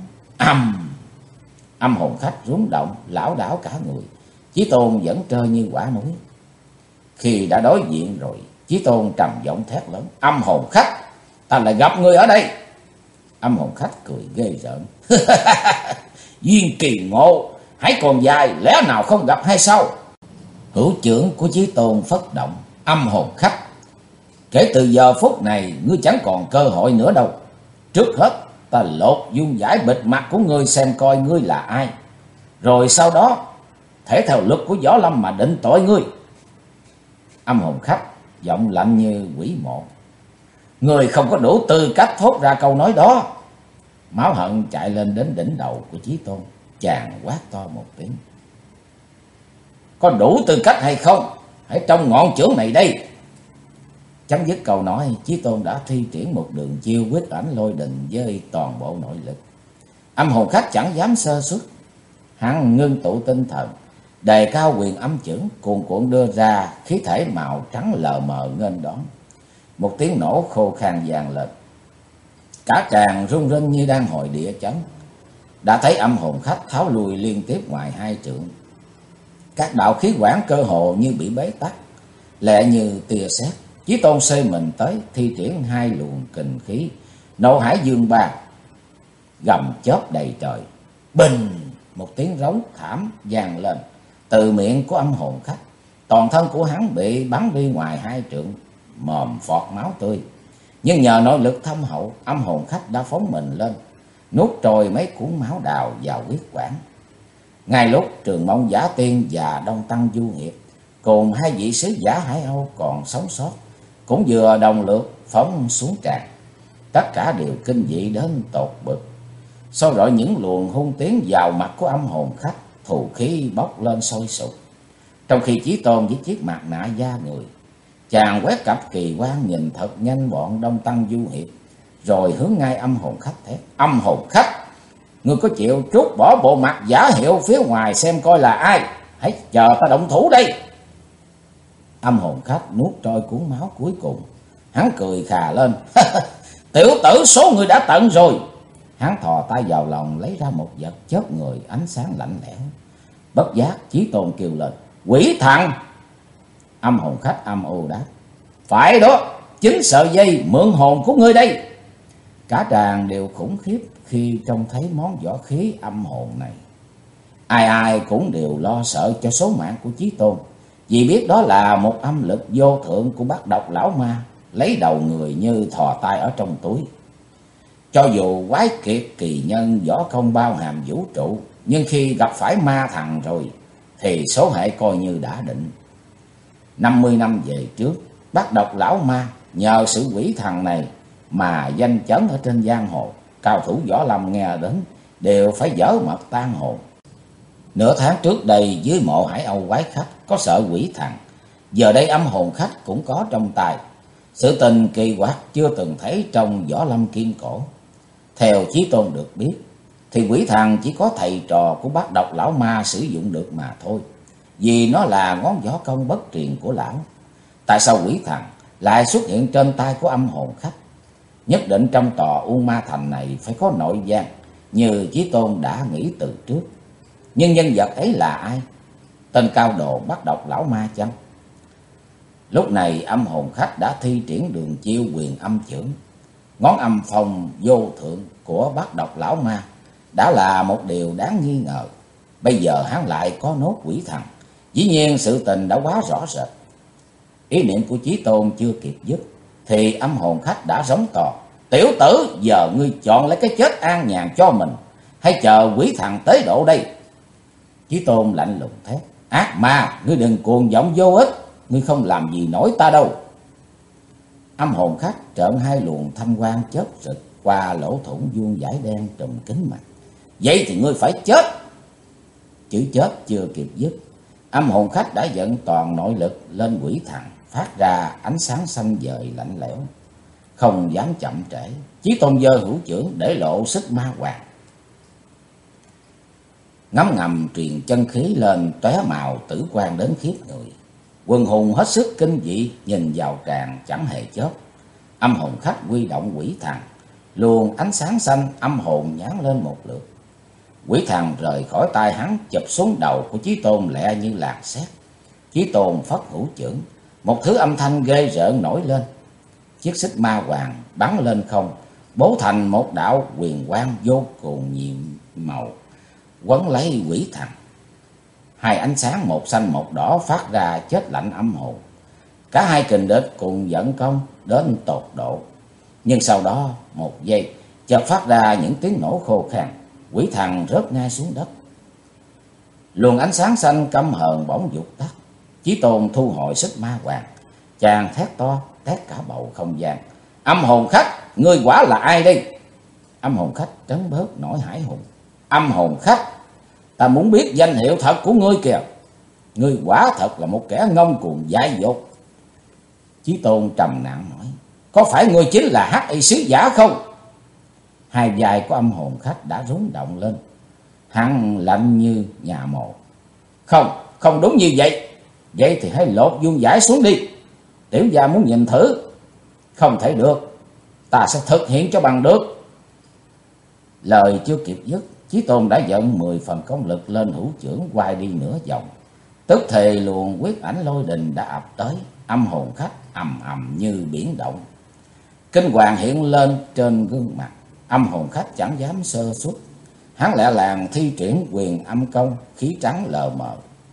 Âm hồn khách rúng động, lảo đảo cả người. Chí Tôn vẫn trơ như quả núi. Khi đã đối diện rồi, Chí Tôn trầm giọng thét lớn: âm hồn khách, ta lại gặp ngươi ở đây. Âm hồn khách cười ghê rợn: duyên kỳ ngộ, hãy còn dài, lẽ nào không gặp hay sao? Hữu chưởng của Chí Tôn phất động: âm hồn khách, kể từ giờ phút này ngươi chẳng còn cơ hội nữa đâu. Trước hết ta lột dung vải bịt mặt của ngươi xem coi ngươi là ai, rồi sau đó thể theo luật của Võ Lâm mà định tội ngươi. Âm hồn khách giọng lạnh như quỷ mộ: người không có đủ tư cách thốt ra câu nói đó. Máu hận chạy lên đến đỉnh đầu của Chí Tôn. Chàng quát to một tiếng: có đủ tư cách hay không, hãy trông ngọn chưởng này đây. Chấm dứt câu nói, Chí Tôn đã thi triển một đường chiêu quyết ảnh lôi đình với toàn bộ nội lực. Âm hồn khách chẳng dám sơ suất, hắn ngưng tụ tinh thần, đề cao quyền âm chưởng, cuồn cuộn đưa ra, khí thể màu trắng lờ mờ nghênh đón. Một tiếng nổ khô khan vang lên, cả tràng rung rinh như đang hồi địa chấn. Đã thấy âm hồn khách tháo lùi liên tiếp ngoài 2 trượng. Các đạo khí quản cơ hồ như bị bế tắc, lẹ như tia sét. Chí Tôn xê mình tới, thi triển 2 luồng kình khí, nộ hải dương ba, gầm chớp đầy trời. Bình! Một tiếng rống thảm vang lên từ miệng của âm hồn khách. Toàn thân của hắn bị bắn đi ngoài 2 trượng, mồm phọt máu tươi. Nhưng nhờ nội lực thâm hậu, âm hồn khách đã phóng mình lên, nuốt trôi mấy cuốn máu đào vào huyết quản. Ngay lúc Trường Mông Giả Tiên và Đông Tăng Du Hiệp cùng 2 vị sứ giả Hải Âu còn sống sót cũng vừa đồng lượt phóng xuống tràng. Tất cả đều kinh dị đến tột bực. Sau rồi những luồng hung tiến vào mặt của âm hồn khách, thù khí bốc lên sôi sục. Trong khi Chí Tôn với chiếc mặt nạ da người, chàng quét cặp kỳ quan nhìn thật nhanh bọn Đông Tăng Du Hiệp, rồi hướng ngay âm hồn khách thét: âm hồn khách, ngươi có chịu trút bỏ bộ mặt giả hiệu phía ngoài xem coi là ai, hãy chờ ta động thủ đây. Âm hồn khách nuốt trôi cuốn máu cuối cùng, hắn cười khà lên: tiểu tử, số người đã tận rồi. Hắn thò tay vào lòng lấy ra một vật chớp người ánh sáng lạnh lẽo. Bất giác Chí Tôn kêu lên: quỷ thằng! Âm hồn khách âm u đáp: phải đó, chính sợi dây mượn hồn của ngươi đây. Cả tràng đều khủng khiếp khi trông thấy món võ khí âm hồn này. Ai ai cũng đều lo sợ cho số mạng của Chí Tôn, vì biết đó là một âm lực vô thượng của bát độc lão ma, lấy đầu người như thò tay ở trong túi. Cho dù quái kiệt kỳ nhân võ công bao hàm vũ trụ, nhưng khi gặp phải ma thằng rồi thì số hệ coi như đã định. 50 năm về trước, bát độc lão ma nhờ sự quỷ thần này mà danh chấn ở trên giang hồ. Cao thủ võ lâm nghe đến đều phải dở mật tan hồn. Nửa tháng trước đây dưới mộ Hải Âu quái khách có sợ quỷ thần, giờ đây âm hồn khách cũng có trong tay. Sự tình kỳ quặc chưa từng thấy trong võ lâm kim cổ. Theo Chí Tôn được biết thì quỷ thần chỉ có thầy trò của bát độc lão ma sử dụng được mà thôi, vì nó là ngón võ công bất truyền của lão. Tại sao quỷ thần lại xuất hiện trên tay của âm hồn khách? Nhất định trong tòa U Ma Thành này phải có nội gian, như Chí Tôn đã nghĩ từ trước. Nhưng nhân vật ấy là ai? Tên cao đồ bát độc lão ma chăng? Lúc này âm hồn khách đã thi triển đường chiêu quyền âm chưởng. Ngón âm phong vô thượng của bát độc lão ma đã là một điều đáng nghi ngờ. Bây giờ hắn lại có nốt quỷ thần, Dĩ nhiên sự tình đã quá rõ rệt. Ý niệm của Chí Tôn chưa kịp dứt thì âm hồn khách đã rống to: "Tiểu tử, giờ ngươi chọn lấy cái chết an nhàn cho mình, hay chờ quỷ thần tế độ đây?" Chí Tôn lạnh lùng thét: "Ác ma, ngươi đừng cuồng vọng vô ích, ngươi không làm gì nổi ta đâu." Âm hồn khách trợn hai luồng thanh quang chớp rực qua lỗ thủng vuông vải đen trùm kín mặt: "Vậy thì ngươi phải chết." Chữ chết chưa kịp dứt, âm hồn khách đã dẫn toàn nội lực lên quỷ thần, phát ra ánh sáng xanh dời lạnh lẽo. Không dám chậm trễ, Chí Tôn giơ hữu chưởng để lộ xích ma hoàng. Ngấm ngầm truyền chân khí lên tóe màu tử quang đến khiếp người. Quần hùng hết sức kinh dị nhìn vào tràng chẳng hề chớp. Âm hồn khách huy động quỷ thần, luồng ánh sáng xanh âm hồn nhán lên một lượt. Quỷ thần rời khỏi tay hắn chụp xuống đầu của Chí Tôn lẹ như làn sét. Chí Tôn phất hữu chưởng, một thứ âm thanh ghê rợn nổi lên. Chiếc xích ma hoàng bắn lên không, bố thành một đạo huyền quang vô cùng nhiệm màu quấn lấy quỷ thần. Hai ánh sáng một xanh một đỏ phát ra chết lạnh âm hồn. Cả hai kình địch cùng dẫn công đến tột độ. Nhưng sau đó một giây chợt phát ra những tiếng nổ khô khan, quỷ thần rớt ngay xuống đất. Luồng ánh sáng xanh căm hờn bỗng vụt tắt. Chí Tôn thu hồi xích ma hoàng, chàng thét to tét cả bầu không gian: "Âm hồn khách, ngươi quả là ai đây?" Âm hồn khách trấn bớt nỗi hải hùng: "Âm hồn khách, ta muốn biết danh hiệu thật của ngươi kìa. Ngươi quả thật là một kẻ ngông cuồng dại dột." Chí Tôn trầm nặng nói: "Có phải ngươi chính là Hắc Y sứ giả không?" Hai vai của âm hồn khách đã rung động lên. Hắn lạnh như nhà mồ: Không đúng như vậy. Vậy thì hãy lột vuông vải xuống đi. Tiểu gia muốn nhìn thử." "Không thể được, ta sẽ thực hiện cho bằng được." Lời chưa kịp dứt, Chí Tôn đã dẫn 10 phần công lực lên hữu chưởng quay đi nửa vòng. Tức thì luồng quyết ảnh lôi đình đã ập tới. Âm hồn khách ầm ầm như biển động. Kinh hoàng hiện lên trên gương mặt. Âm hồn khách chẳng dám sơ suất. Hắn lẹ làng thi triển quyền âm công, khí trắng lờ mờ.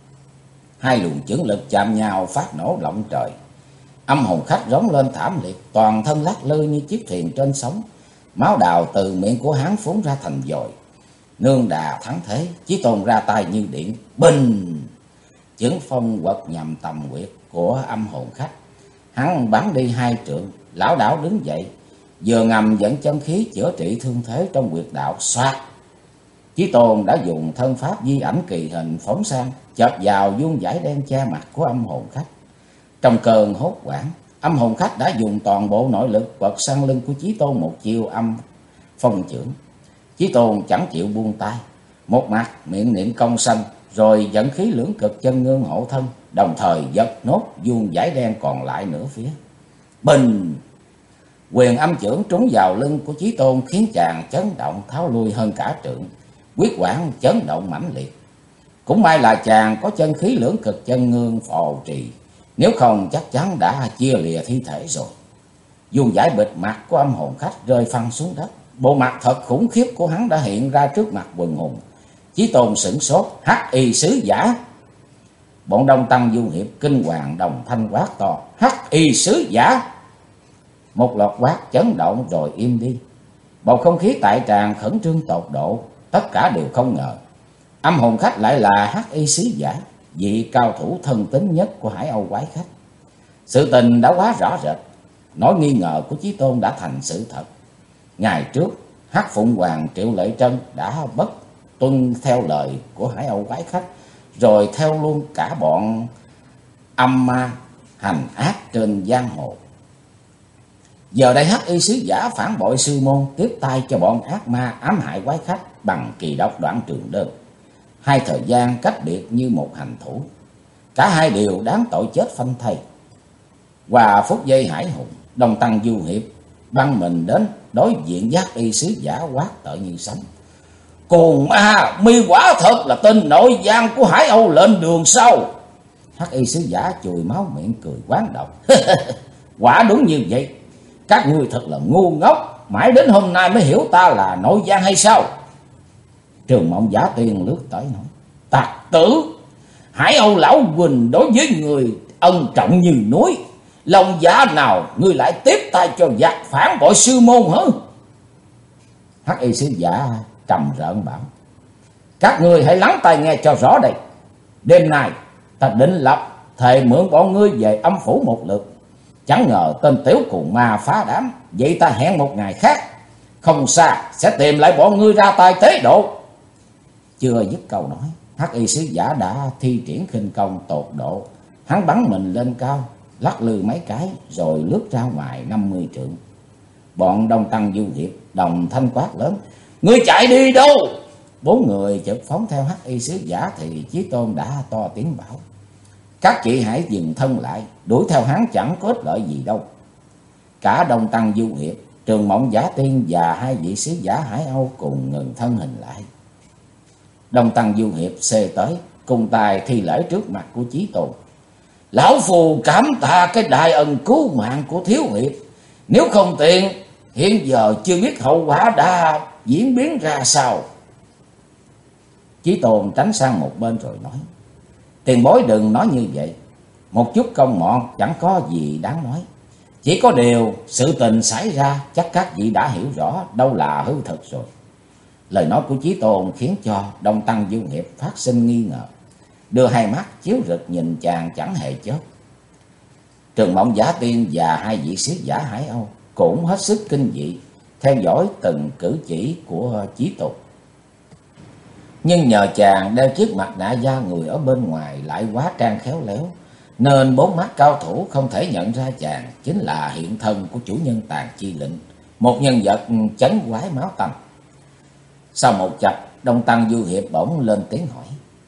Hai luồng chưởng lực chạm nhau phát nổ lộng trời. Âm hồn khách rống lên thảm liệt, toàn thân lắc lư như chiếc thuyền trên sóng. Máu đào từ miệng của hắn phun ra thành dội. Nương đà thắng thế, Chí Tôn ra tay như điện, bình! Chưởng phong quật nhằm tầm huyệt của âm hồn khách. Hắn bắn đi 2 trượng, lảo đảo đứng dậy, vừa ngầm dẫn chân khí chữa trị thương thế trong huyệt đạo. Xoát! Chí Tôn đã dùng thân pháp di ảnh kỳ hình phóng sang, chợp vào vuông vải đen che mặt của âm hồn khách. Trong cơn hốt hoảng, âm hồn khách đã dùng toàn bộ nội lực quật sang lưng của Chí Tôn một chiêu âm phong chưởng. Chí Tôn chẳng chịu buông tay, một mặt miệng niệm công sanh, rồi dẫn khí lưỡng cực chân ngương hộ thân, đồng thời giật nốt vuông vải đen còn lại nửa phía. Bình! Quyền âm chưởng trúng vào lưng của Chí Tôn khiến chàng chấn động tháo lui hơn cả trượng, huyết quản chấn động mãnh liệt. Cũng may là chàng có chân khí lưỡng cực chân ngương phò trì, nếu không chắc chắn đã chia lìa thi thể rồi. Vuông vải bịt mặt của âm hồn khách rơi phăng xuống đất. Bộ mặt thật khủng khiếp của hắn đã hiện ra trước mặt quần hùng. Chí Tôn sửng sốt: "Hắc Y sứ giả!" Bọn Đông Tăng Du Hiệp kinh hoàng đồng thanh quát to: "Hắc Y sứ giả!" Một loạt quát chấn động rồi im đi. Bầu không khí tại tràng khẩn trương tột độ. Tất cả đều không ngờ âm hồn khách lại là Hắc Y sứ giả, vị cao thủ thân tín nhất của Hải Âu quái khách. Sự tình đã quá rõ rệt. Nỗi nghi ngờ của Chí Tôn đã thành sự thật. Ngày trước, Hắc Phụng Hoàng Triệu Lệ Trân đã bất tuân theo lời của Hải Âu quái khách, rồi theo luôn cả bọn âm ma hành ác trên giang hồ. Giờ đây Hắc Y sứ giả phản bội sư môn, tiếp tay cho bọn ác ma ám hại quái khách bằng kỳ độc Đoạn Trường Đơn. Hai thời gian cách biệt như một hành thủ, cả hai đều đáng tội chết phanh thây. Qua phút giây hải hùng, Đông Tăng Du Hiệp băng mình đến đối diện với Hắc Y sứ giả quát tợ như sấm: "Cuồng ma, mi quả thật là tên nội gian của Hải Âu lệnh đường sao?" Hắc Y sứ giả chùi máu miệng cười quán độc: "Quả đúng như vậy. Các ngươi thật là ngu ngốc, mãi đến hôm nay mới hiểu ta là nội gian hay sao?" Trường Mộng Giả Tiên lướt tới nói: "Tặc tử, Hải Âu lão huynh đối với người ân trọng như núi, lòng dạ nào ngươi lại tiếp tay cho giặc phản bội sư môn hả? Hắc y sứ giả trầm rợn bảo: các ngươi hãy lắng tai nghe cho rõ đây. Đêm nay ta định lập thề mượn bọn ngươi về âm phủ một lượt. Chẳng ngờ tên tiểu cuồng ma phá đám, vậy ta hẹn một ngày khác, không xa sẽ tìm lại bọn ngươi ra tay tế độ. Chưa dứt câu nói, Hắc y sứ giả đã thi triển khinh công tột độ. Hắn bắn mình lên cao, lắc lư mấy cái rồi lướt ra ngoài 50 trượng. Bọn Đông Tăng Du Hiệp đồng thanh quát lớn: ngươi chạy đi đâu? Bốn người chợt phóng theo Hắc y sứ giả thì Chí Tôn đã to tiếng bảo: các chị hãy dừng thân lại, đuổi theo hắn chẳng có ích lợi gì đâu. Cả Đông Tăng Du Hiệp, Trường Mộng Giả Tiên và hai vị sứ giả Hải Âu cùng ngừng thân hình lại. Đông Tăng Du Hiệp xê tới, cùng tài thi lễ trước mặt của Chí Tôn: lão phù cảm tạ cái đại ân cứu mạng của thiếu hiệp, nếu không tiện hiện giờ chưa biết hậu quả đã diễn biến ra sao. Chí Tôn tránh sang một bên rồi nói: tiền bối đừng nói như vậy, một chút công mọn chẳng có gì đáng nói. Chỉ có điều sự tình xảy ra chắc các vị đã hiểu rõ đâu là hư thật rồi. Lời nói của Chí Tôn khiến cho Đông Tăng Du Hiệp phát sinh nghi ngờ, đưa hai mắt chiếu rực nhìn chàng chẳng hề chớp. Trường Mộng Giả Tiên và hai vị sứ giả Hải Âu cũng hết sức kinh dị, theo dõi từng cử chỉ của Chí Tôn. Nhưng nhờ chàng đeo chiếc mặt nạ da người ở bên ngoài lại quá trang khéo léo, nên bốn mắt cao thủ không thể nhận ra chàng chính là hiện thân của chủ nhân Tàn Chi Lệnh, một nhân vật chấn quái máu tanh. Sau một chập, Đông Tăng Du Hiệp bỗng lên tiếng hỏi: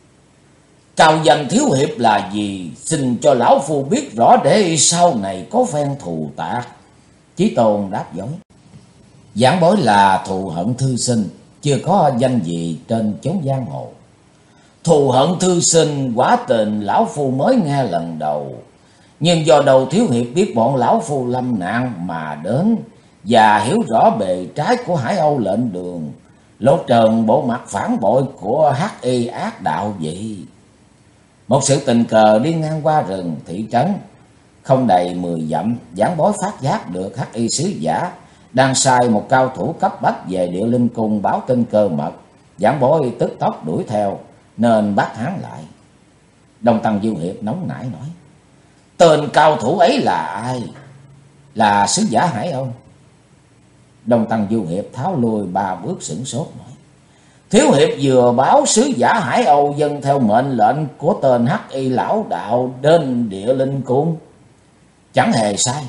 cao danh thiếu hiệp là gì? Xin cho lão phu biết rõ để sau này có phen thù tạc. Chí Tôn đáp dối: giảng bối là thù hận thư sinh, chưa có danh gì trên chốn giang hồ. Thù hận thư sinh quả tình lão phu mới nghe lần đầu, nhưng do đầu thiếu hiệp biết bọn lão phu lâm nạn mà đến, và hiểu rõ bề trái của Hải Âu lệnh đường, lột trần bộ mặt phản bội của Hắc y ác đạo vậy. Một sự tình cờ đi ngang qua rừng thị trấn, không đầy 10 dặm, giảng bối phát giác được Hắc y sứ giả đang sai một cao thủ cấp bách về Địa Linh Cung báo tin cơ mật. Giảng bối tức tốc đuổi theo nên bắt hắn lại. Đông Tăng Du Hiệp nóng nảy nói: tên cao thủ ấy là ai? Là sứ giả Hải Âu. Đông Tăng Du Hiệp tháo lùi 3 bước sửng sốt nói: thiếu hiệp vừa báo sứ giả Hải Âu dâng theo mệnh lệnh của tên Hắc y lão đạo đến Địa Linh Cung. Chẳng hề sai.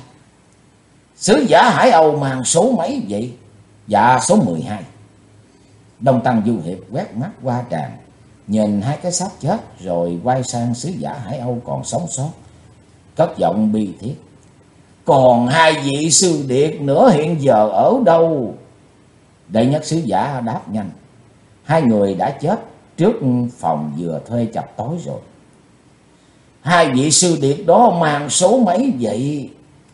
Sứ giả Hải Âu mang số mấy vậy? Dạ số 12. Đông Tăng Du Hiệp quét mắt qua tràng, nhìn hai cái xác chết rồi quay sang sứ giả Hải Âu còn sống sót, cất giọng bi thiết: còn hai vị sư điệt nữa hiện giờ ở đâu? Đệ nhất sứ giả đáp nhanh: hai người đã chết trước phòng vừa thuê chập tối rồi. Hai vị sư điệt đó mang số mấy vậy?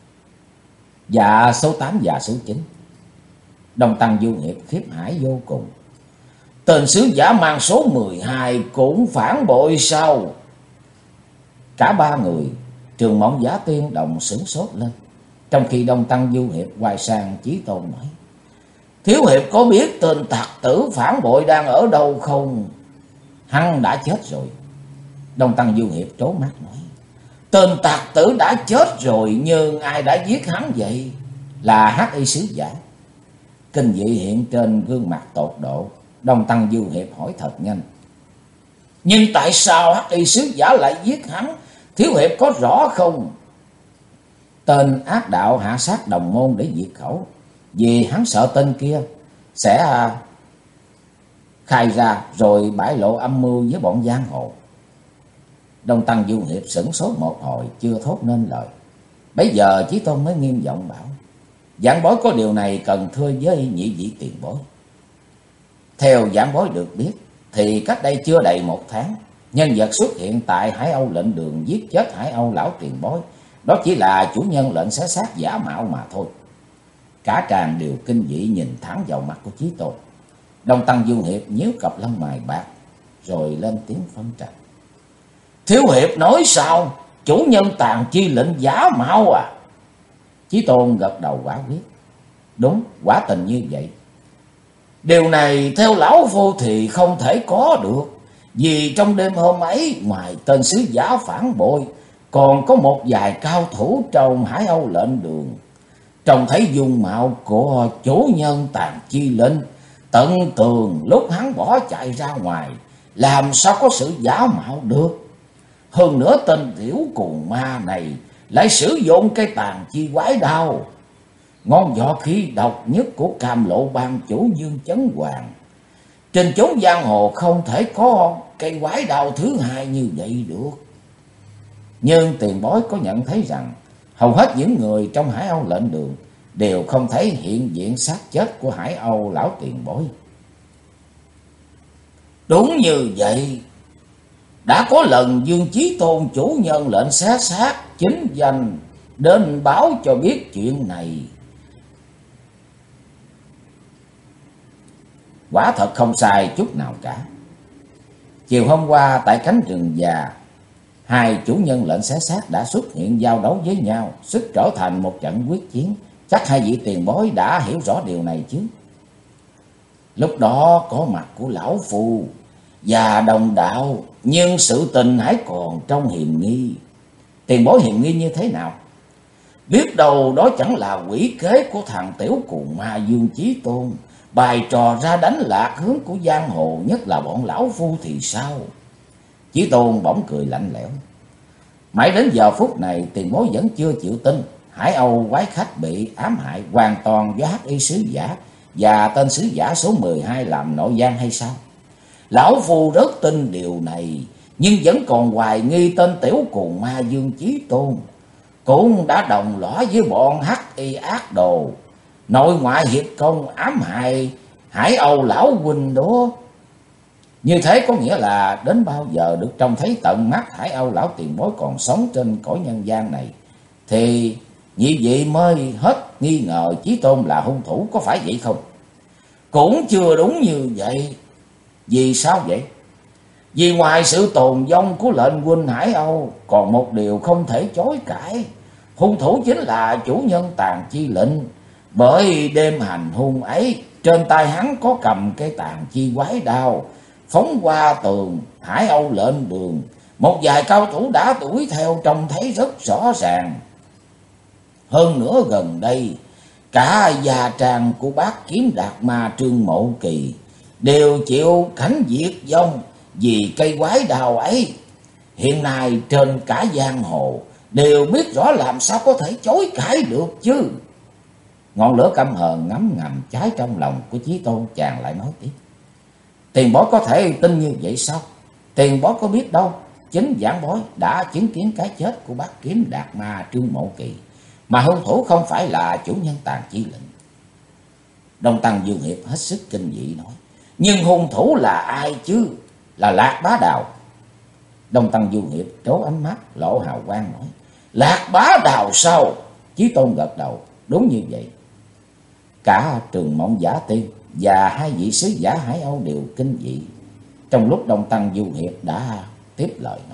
Dạ số 8 và số 9. Đông Tăng Du Hiệp khiếp hải vô cùng. Tên sứ giả mang số 12 cũng phản bội sao? Cả ba người Trường Mộng Giả Tiên đồng sửng sốt lên, trong khi Đông Tăng Du Hiệp quay sang Chí Tôn nói: thiếu hiệp có biết tên tặc tử phản bội đang ở đâu không? Hắn đã chết rồi. Đông Tăng Du Hiệp trố mắt nói: tên tặc tử đã chết rồi, nhưng ai đã giết hắn vậy? Là Hắc y sứ giả. Kinh dị hiện trên gương mặt tột độ. Đông Tăng Du Hiệp hỏi thật nhanh: nhưng tại sao Hắc y sứ giả lại giết hắn? Thiếu hiệp có rõ không? Tên ác đạo hạ sát đồng môn để diệt khẩu, vì hắn sợ tên kia sẽ khai ra rồi bãi lộ âm mưu với bọn giang hồ. Đông Tăng Du Hiệp sửng sốt một hồi chưa thốt nên lời. Bấy giờ Chí Tôn mới nghiêm giọng bảo: giảng bối có điều này cần thưa với nhị vị tiền bối. Theo giảng bối được biết thì cách đây chưa đầy 1 tháng, nhân vật xuất hiện tại Hải Âu lệnh đường giết chết Hải Âu lão tiền bối, đó chỉ là chủ nhân lệnh xé xác giả mạo mà thôi. Cả tràng đều kinh dị nhìn thẳng vào mặt của Chí Tôn. Đông Tăng Du Hiệp nhíu cặp lông mày bạc rồi lên tiếng phân trần: Thiếu hiệp nói sao? Chủ nhân tàn chi lệnh giả mạo à? Chí Tôn gật đầu quả quyết. Đúng, quả tình như vậy. Điều này theo lão phu thì không thể có được. Vì trong đêm hôm ấy, ngoài tên sứ giả phản bội, còn có một vài cao thủ trong Hải Âu lệnh đường. Trông thấy dung mạo của chủ nhân tàn chi lệnh, tận tường lúc hắn bỏ chạy ra ngoài, làm sao có sự giả mạo được. Hơn nữa tên tiểu cuồng ma này lại sử dụng cây tàn chi quái đao, ngón võ khí độc nhất của Cam Lộ Bang chủ Dương Chấn Hoàng. Trên chốn giang hồ không thể có cây quái đao thứ hai như vậy được. Nhưng tiền bối có nhận thấy rằng hầu hết những người trong Hải Âu lệnh đường đều không thấy hiện diện xác chết của Hải Âu lão tiền bối. Đúng như vậy. Đã có lần Dương Chí Tôn chủ nhân lệnh xé xác chính danh đến báo cho biết chuyện này. Quả thật không sai chút nào cả. Chiều hôm qua tại cánh rừng già, hai chủ nhân lệnh xé xác đã xuất hiện giao đấu với nhau, sức trở thành một trận quyết chiến. Chắc hai vị tiền bối đã hiểu rõ điều này chứ. Lúc đó có mặt của lão phù và đồng đạo, nhưng sự tình hãy còn trong hiềm nghi. Tiền bối hiềm nghi như thế nào? Biết đâu đó chẳng là quỷ kế của thằng tiểu cuồng ma Dương Chí Tôn, bài trò ra đánh lạc hướng của giang hồ, nhất là bọn lão phu thì sao? Chí Tôn bỗng cười lạnh lẽo. Mãi đến giờ phút này tiền bối vẫn chưa chịu tin Hải Âu quái khách bị ám hại hoàn toàn do hắc y sứ giả và tên sứ giả số 12 làm nội gian hay sao? Lão phu rất tin điều này, nhưng vẫn còn hoài nghi tên tiểu cuồng ma Dương Chí Tôn cũng đã đồng lõa với bọn hắc y ác đồ, nội ngoại hiệp công ám hại Hải Âu lão huynh đó. Như thế có nghĩa là đến bao giờ được trông thấy tận mắt Hải Âu lão tiền bối còn sống trên cõi nhân gian này, thì nhị vị mới hết nghi ngờ Chí Tôn là hung thủ, có phải vậy không? Cũng chưa đúng như vậy. Vì sao vậy? Vì ngoài sự tồn vong của lệnh huynh Hải Âu, còn một điều không thể chối cãi. Hung thủ chính là chủ nhân tàn chi lệnh. Bởi đêm hành hung ấy, trên tay hắn có cầm cây tàn chi quái đao, phóng qua tường Hải Âu lệnh đường. Một vài cao thủ đã đuổi theo trông thấy rất rõ ràng. Hơn nữa gần đây, cả gia trang của bác kiếm đạt ma Trương Mộ Kỳ đều chịu cảnh diệt vong vì cây quái đào ấy. Hiện nay trên cả giang hồ đều biết rõ, làm sao có thể chối cãi được chứ. Ngọn lửa căm hờn ngấm ngầm cháy trong lòng của Chí Tôn, chàng lại nói tiếp. Tiền bối có thể tin như vậy sao? Tiền bối có biết đâu, chính giảng bối đã chứng kiến cái chết của bác kiếm đạt ma Trương Mộ Kỳ, mà hung thủ không phải là chủ nhân tàn chi lệnh. Đông Tăng Dương Hiệp hết sức kinh dị nói. Nhưng hung thủ là ai chứ? Là Lạc Bá Đào. Đông Tăng Dương Hiệp trố ánh mắt lộ hào quang nói. Lạc Bá Đào sao? Chí Tôn gật đầu. Đúng như vậy. Cả Trường Mộng Giả Tiên và hai vị sứ giả Hải Âu đều kinh dị. Trong lúc Đông Tăng Dương Hiệp đã tiếp lời nói.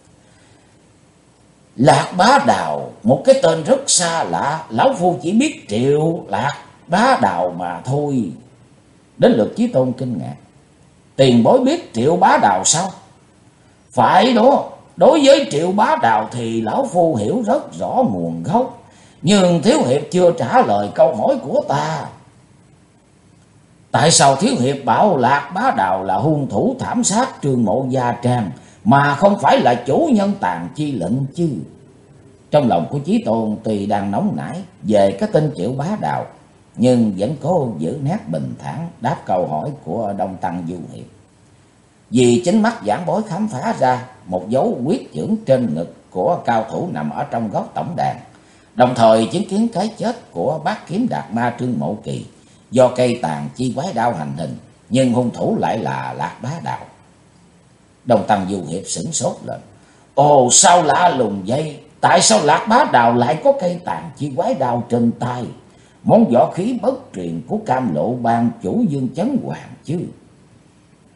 Lạc Bá Đào, một cái tên rất xa lạ, lão phu chỉ biết Triệu Lạc Bá Đào mà thôi. Đến lượt Chí Tôn kinh ngạc. Tiền bối biết Triệu Bá Đào sao? Phải đó, đối với Triệu Bá Đào thì lão phu hiểu rất rõ nguồn gốc, nhưng thiếu hiệp chưa trả lời câu hỏi của ta. Tại sao thiếu hiệp bảo Lạc Bá Đào là hung thủ thảm sát Trương Mộ Gia Trang, mà không phải là chủ nhân tàn chi lệnh chứ? Trong lòng của Chí Tôn tuy đang nóng nảy về cái tên Triệu Bá Đào, nhưng vẫn cố giữ nét bình thản đáp câu hỏi của Đông Tăng Du Hiệp. Vì chính mắt giảng bối khám phá ra một dấu huyết chưởng trên ngực của cao thủ nằm ở trong góc tổng đàn, đồng thời chứng kiến cái chết của bác kiếm đạt ma Trương Mộ Kỳ do cây tàn chi quái đao hành hình, nhưng hung thủ lại là Lạc Bá Đào. Đông Tăng Du Hiệp sửng sốt lên. Ồ, sao lạ lùng vậy? Tại sao Lạc Bá Đào lại có cây tàn chi quái đao trên tay, món võ khí bất truyền của Cam Lộ Bang chủ Dương Chấn Hoàng chứ?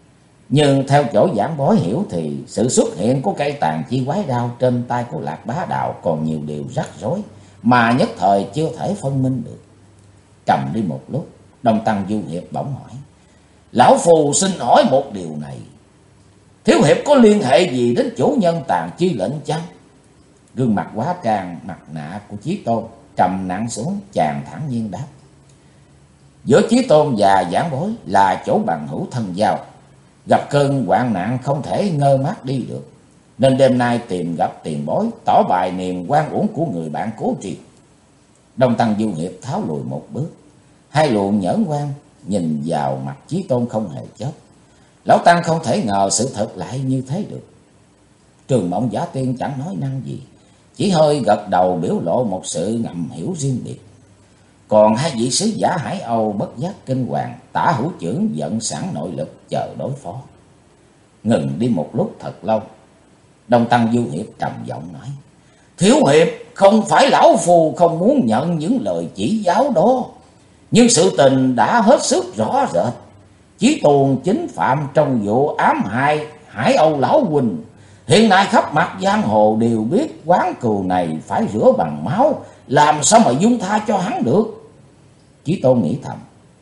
Nhưng theo chỗ giảng bối hiểu thì sự xuất hiện của cây tàn chi quái đao trên tay của Lạc Bá Đạo còn nhiều điều rắc rối mà nhất thời chưa thể phân minh được. Trầm đi một lúc, Đông Tăng Du Hiệp bỗng hỏi: Lão phù xin hỏi một điều này, thiếu hiệp có liên hệ gì đến chủ nhân tàn chi lệnh chăng? Gương mặt hóa trang mặt nạ của Chí Tôn trầm nặng xuống, chàng thản nhiên đáp: Giữa Chí Tôn và giảng bối là chỗ bằng hữu thân giao, gặp cơn hoạn nạn không thể ngơ mắt đi được, nên đêm nay tìm gặp tiền bối, tỏ bài niềm oan uổng của người bạn cố triệt. Đông Tăng Du Hiệp tháo lùi một bước, hai luồng nhẫn quan nhìn vào mặt Chí Tôn không hề chớp. Lão Tăng không thể ngờ sự thật lại như thế được. Trường Mộng Giả Tiên chẳng nói năng gì, chỉ hơi gật đầu biểu lộ một sự ngầm hiểu riêng biệt. Còn hai vị sứ giả Hải Âu bất giác kinh hoàng, Tả Hữu Chưởng giận sẵn nội lực chờ đối phó. Ngừng đi một lúc thật lâu, Đông Tăng Du Hiệp trầm giọng nói: Thiếu hiệp, không phải lão phù không muốn nhận những lời chỉ giáo đó, nhưng sự tình đã hết sức rõ rệt. Chí Tôn chính phạm trong vụ ám hại Hải Âu lão huynh. Hiện nay khắp mặt giang hồ đều biết quán cừu này phải rửa bằng máu, làm sao mà dung tha cho hắn được? Chí Tôn nghĩ thầm,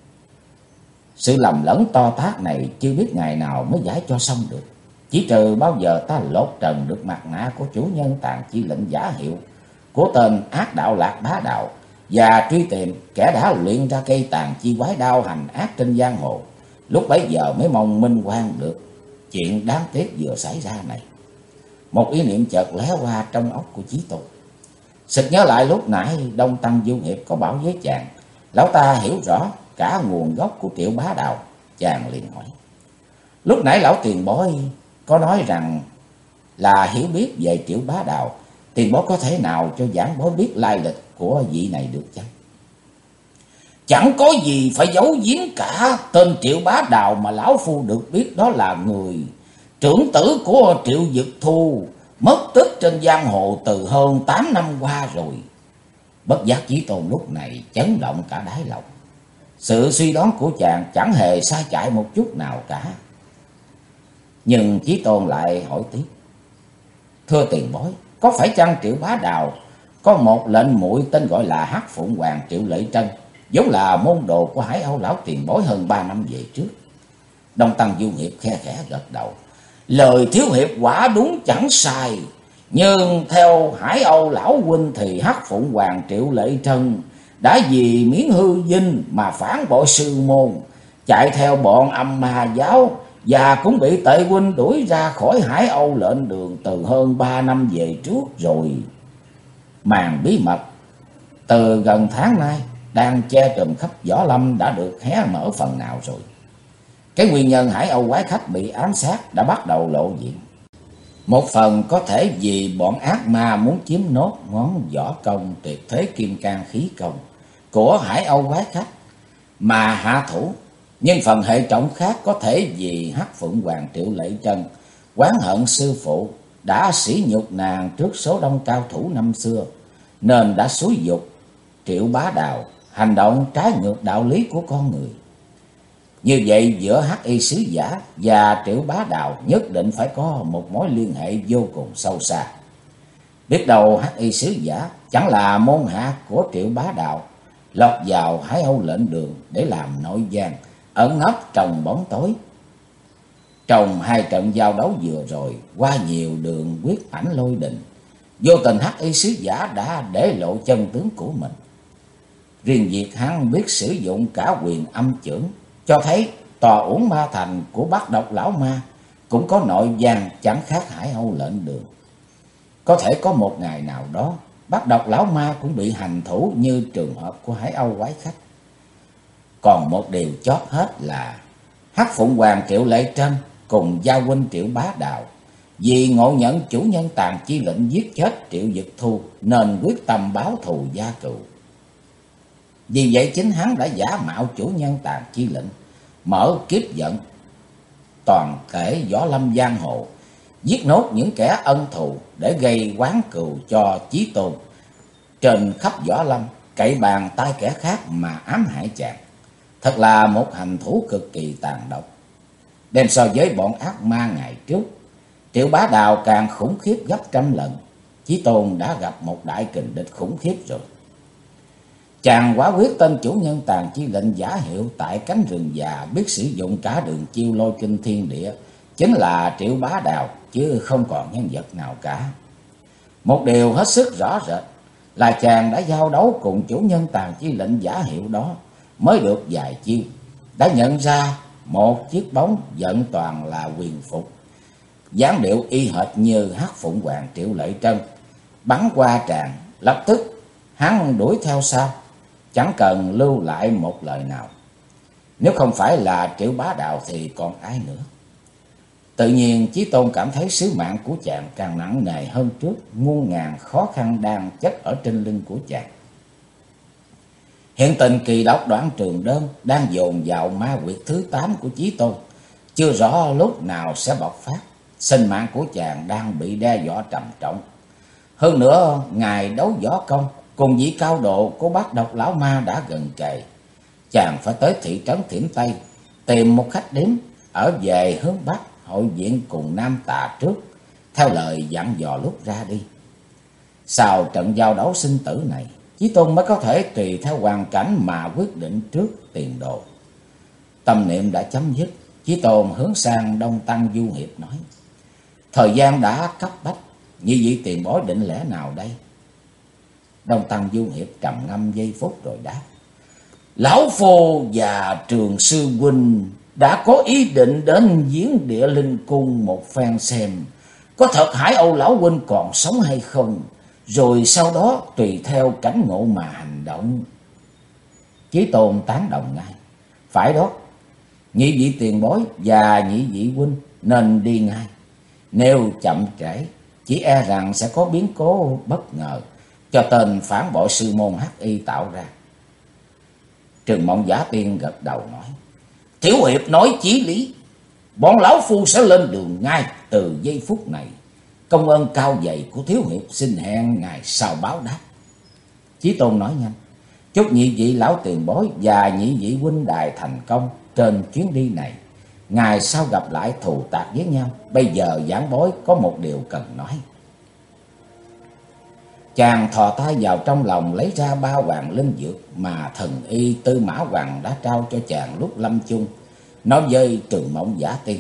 sự lầm lẫn to tát này chưa biết ngày nào mới giải cho xong được. Chỉ trừ bao giờ ta lột trần được mặt nạ của chủ nhân tàn chi lệnh giả hiệu của tên ác đạo Lạc Bá Đạo, và truy tìm kẻ đã luyện ra cây tàn chi quái đao hành ác trên giang hồ, lúc bấy giờ mới mong minh oan được chuyện đáng tiếc vừa xảy ra này. Một ý niệm chợt lóe qua trong óc của Chí Tôn. Sực nhớ lại lúc nãy Đông Tăng Du Hiệp có bảo với chàng, lão ta hiểu rõ cả nguồn gốc của Triệu Bá Đạo. Chàng liền hỏi: Lúc nãy lão tiền bối có nói rằng là hiểu biết về Triệu Bá Đạo, tiền bối có thể nào cho giảng bối biết lai lịch của vị này được chăng? Chẳng có gì phải giấu giếm cả. Tên Triệu Bá Đạo mà lão phu được biết đó là người trưởng tử của Triệu Dực Thu, mất tích trên giang hồ từ hơn 8 năm qua rồi. Bất giác Chí Tôn lúc này chấn động cả đáy lòng. Sự suy đoán của chàng chẳng hề sai chạy một chút nào cả. Nhưng Chí Tôn lại hỏi tiếp: Thưa tiền bối, có phải chăng Triệu Bá Đạo có một lệnh muội tên gọi là Hắc Phụng Hoàng Triệu Lệ Trân, vốn là môn đồ của Hải Âu lão tiền bối hơn 3 năm về trước? Đông Tăng Du Hiệp khe khẽ gật đầu: Lời thiếu hiệp quả đúng chẳng sai, nhưng theo Hải Âu lão huynh thì Hắc Phụng Hoàng Triệu Lệ Trân đã vì miếng hư vinh mà phản bội sư môn, chạy theo bọn âm ma giáo, và cũng bị Tệ huynh đuổi ra khỏi Hải Âu lệnh đường từ hơn 3 năm về trước rồi. Màn bí mật từ gần tháng nay đang che trùm khắp võ lâm đã được hé mở phần nào rồi. Cái nguyên nhân Hải Âu quái khách bị ám sát đã bắt đầu lộ diện. Một phần có thể vì bọn ác ma muốn chiếm nốt món võ công tuyệt thế kim cang khí công của Hải Âu quái khách mà hạ thủ. Nhưng phần hệ trọng khác có thể vì Hắc Phụng Hoàng Triệu Lệ Trân oán hận sư phụ đã sỉ nhục nàng trước số đông cao thủ năm xưa, nên đã xúi giục Triệu Bá Đạo hành động trái ngược đạo lý của con người. Như vậy giữa Hắc Y sứ giả và Triệu Bá Đạo nhất định phải có một mối liên hệ vô cùng sâu xa. Biết đâu Hắc Y sứ giả chẳng là môn hạ của Triệu Bá Đạo, lọt vào Hải Âu lệnh đường để làm nội gian, ẩn nấp trong bóng tối. Trong hai trận giao đấu vừa rồi, qua nhiều đường quyết ảnh lôi đình, vô tình Hắc Y sứ giả đã để lộ chân tướng của mình. Riêng việc hắn biết sử dụng cả quyền âm chưởng, cho thấy tòa uổng ma thành của Bát Độc lão ma cũng có nội gian chẳng khác Hải Âu lệnh đường. Có thể có một ngày nào đó Bát Độc lão ma cũng bị hành thủ như trường hợp của Hải Âu quái khách. Còn một điều chót hết là Hắc Phụng Hoàng Triệu Lệ Trân cùng gia huynh Triệu Bá Đạo vì ngộ nhận chủ nhân tàn chi lệnh giết chết Triệu Dực Thu nên quyết tâm báo thù gia cựu. Vì vậy chính hắn đã giả mạo chủ nhân tàn chi lệnh, mở kiếp vận toàn thể võ lâm giang hồ, giết nốt những kẻ ân thù để gây oán cừu cho Chí Tôn trên khắp võ lâm, cậy bàn tay kẻ khác mà ám hại chàng. Thật là một hành thủ cực kỳ tàn độc. đem so với bọn ác ma ngày trước, Triệu Bá Đào càng khủng khiếp gấp trăm lần. Chí Tôn đã gặp một đại kình địch khủng khiếp rồi. Chàng quả quyết tên chủ nhân tàn chi lệnh giả hiệu tại cánh rừng già biết sử dụng cả đường chiêu lôi kinh thiên địa, chính là Triệu Bá Đào, chứ không còn nhân vật nào cả. Một điều hết sức rõ rệt là chàng đã giao đấu cùng chủ nhân tàn chi lệnh giả hiệu đó mới được vài chiêu, đã nhận ra một chiếc bóng vận toàn là quyền phục, dáng điệu y hệt như Hắc Phụng Hoàng Triệu Lệ Trân. Bắn qua tràng, lập tức hắn đuổi theo sau, chẳng cần lưu lại một lời nào. Nếu không phải là Triệu Bá Đào thì còn ai nữa? Tự nhiên Chí Tôn cảm thấy sứ mạng của chàng càng nặng nề hơn trước, muôn ngàn khó khăn đang chất ở trên lưng của chàng. Hiện tình kỳ độc Đoạn Trường Đơn đang dồn vào ma quyệt thứ 8 của Chí Tôn, chưa rõ lúc nào sẽ bộc phát. Sinh mạng của chàng đang bị đe dọa trầm trọng. Hơn nữa, ngày đấu võ công cùng vị cao độ của Bát Độc Lão Ma đã gần kề. Chàng phải tới thị trấn Thiểm Tây tìm một khách điếm ở về hướng Bắc, hội viện cùng Nam Tà trước, theo lời dặn dò lúc ra đi. Sau trận giao đấu sinh tử này, Chí Tôn mới có thể tùy theo hoàn cảnh mà quyết định trước tiền đồ. Tâm niệm đã chấm dứt, Chí Tôn hướng sang Đông Tăng Du Hiệp nói: thời gian đã cấp bách, như vị tiền bối định lẽ nào đây? Đông Tăng Du Hiệp trầm ngâm giây phút rồi đáp: lão phu và Trường sư huynh đã có ý định đến Viễn Địa Linh Cung một phen xem có thật Hải Âu lão huynh còn sống hay không, rồi sau đó tùy theo cảnh ngộ mà hành động. Chí Tôn tán đồng ngay: phải đó, nhị vị tiền bối và nhị vị huynh nên đi ngay. Nếu chậm trễ, chỉ e rằng sẽ có biến cố bất ngờ cho tên phản bội sư môn Hắc Y tạo ra. Trường Mộng Giả Tiên gật đầu nói: thiếu hiệp nói chí lý, bọn lão phu sẽ lên đường ngay từ giây phút này. Công ơn cao dày của thiếu hiệp xin hẹn ngày sau báo đáp. Chí Tôn nói nhanh: chúc nhị vị lão tiền bối và nhị vị huynh đài thành công trên chuyến đi này. Ngày sau gặp lại thù tạc với nhau. Bây giờ giảng bối có một điều cần nói. Chàng thò tay vào trong lòng lấy ra 3 hoàng linh dược mà thần y Tư Mã Hoàng đã trao cho chàng lúc lâm chung, nói với Trường Mộng Giả Tiên: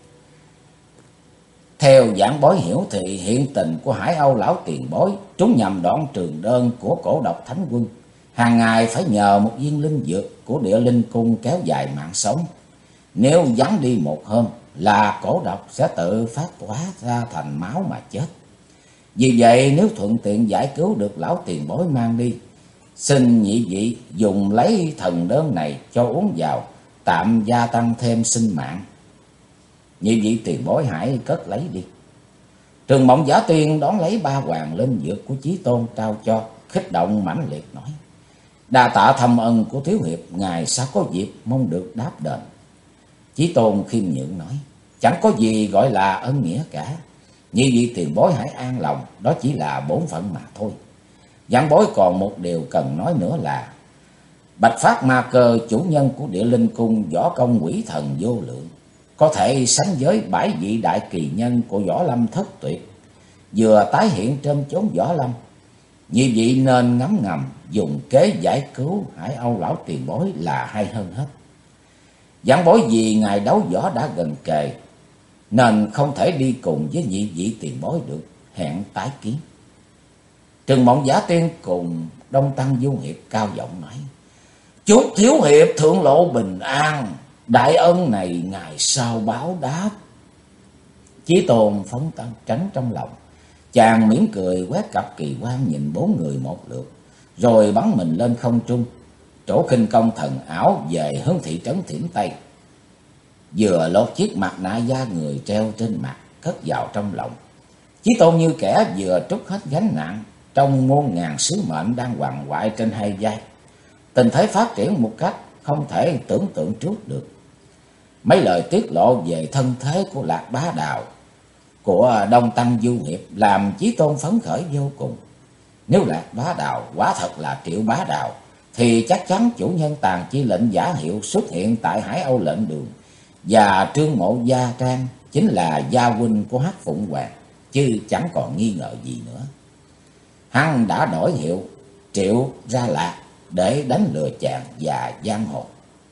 theo giảng bối hiểu thì hiện tình của Hải Âu lão tiền bối trúng nhầm Đoạn Trường Đơn của Cổ Độc Thánh Quân, hàng ngày phải nhờ một viên linh dược của Địa Linh Cung kéo dài mạng sống. Nếu vắng đi một hôm là cổ độc sẽ tự phát tỏa ra thành máu mà chết. Vì vậy nếu thuận tiện giải cứu được lão tiền bối mang đi, xin nhị vị dùng lấy thần đơn này cho uống vào, tạm gia tăng thêm sinh mạng. Nhị vị tiền bối hãy cất lấy đi. Trường Mộng Giả Tiên đón lấy 3 hoàng linh dược của Chí Tôn trao cho, khích động mãnh liệt nói: đa tạ thâm ân của thiếu hiệp, ngày sau có dịp mong được đáp đền. Chí Tôn khiêm nhượng nói: chẳng có gì gọi là ân nghĩa cả. Nhị vị tiền bối hãy an lòng, đó chỉ là bổn phận mà thôi. Giảng bối còn một điều cần nói nữa là Bạch Phát Ma Cơ, chủ nhân của Địa Linh Cung, võ công quỷ thần vô lượng, có thể sánh với 7 vị đại kỳ nhân của võ lâm thất tuyệt, vừa tái hiện trên chốn võ lâm. Nhị vị nên ngấm ngầm dùng kế giải cứu Hải Âu lão tiền bối là hay hơn hết. Giảng bối vì ngày đấu võ đã gần kề nên không thể đi cùng với nhị vị tiền bối được, hẹn tái kiến. Trường Mộng Giả Tiên cùng Đông Tăng Du Hiệp cao giọng nói: chúc thiếu hiệp thượng lộ bình an, đại ân này ngày sau báo đáp. Chí Tôn phóng tăng tránh trong lòng, chàng mỉm cười quét cặp kỳ quan nhìn 4 người một lượt, rồi bắn mình lên không trung, trổ khinh công thần ảo về hướng thị trấn Thiểm Tây. Vừa lột chiếc mặt nạ da người treo trên mặt cất vào trong lòng, Chí Tôn như kẻ vừa trút hết gánh nặng trong muôn ngàn sứ mệnh đang quằn quại trên 2 vai. Tình thế phát triển một cách không thể tưởng tượng trước được. Mấy lời tiết lộ về thân thế của Lạc Bá Đào, của Đông Tăng Du Hiệp làm Chí Tôn phấn khởi vô cùng. Nếu Lạc Bá Đào quả thật là Triệu Bá Đào, thì chắc chắn chủ nhân tàn chi lệnh giả hiệu xuất hiện tại Hải Âu lệnh đường, và Trương Mộ Gia Trang chính là gia huynh của Hắc Phụng Hoàng, chứ chẳng còn nghi ngờ gì nữa. Hắn đã đổi hiệu Triệu ra Lạc để đánh lừa chàng và giang hồ.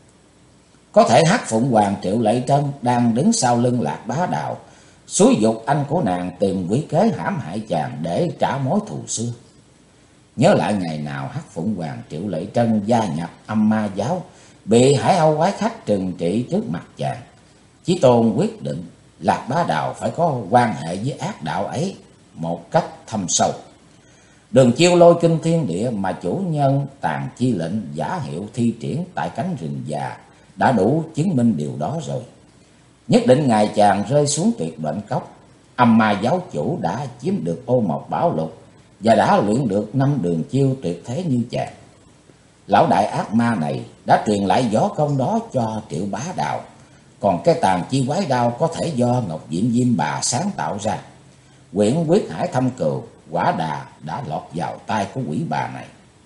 Có thể Hắc Phụng Hoàng Triệu Lệ Trân đang đứng sau lưng Lạc Bá Đạo, xúi giục anh của nàng tìm quỷ kế hãm hại chàng để trả mối thù xưa. Nhớ lại ngày nào Hắc Phụng Hoàng Triệu Lệ Trân gia nhập Âm Ma Giáo, bị Hải Âu quái khách trừng trị trước mặt chàng, Chí Tôn quyết định Lạc Bá Đạo phải có quan hệ với ác đạo ấy một cách thâm sâu. Đường chiêu lôi kinh thiên địa mà chủ nhân Tàn Chi lệnh giả hiệu thi triển tại cánh rừng già đã đủ chứng minh điều đó rồi. Nhất định ngày chàng rơi xuống tuyệt bệnh cốc, Âm Ma Giáo chủ đã chiếm được Ô Mộc Bảo Lục và đã luyện được 5 đường chiêu tuyệt thế như chàng. Lão đại ác ma này đã truyền lại võ công đó cho Triệu Bá Đạo, còn cái Tàn Chi quái đao có thể do Ngọc Diệm Diêm Bà sáng tạo ra. Quyển Quyết Hải Thâm Cừu quả đà đã lọt vào tay của quỷ bà này.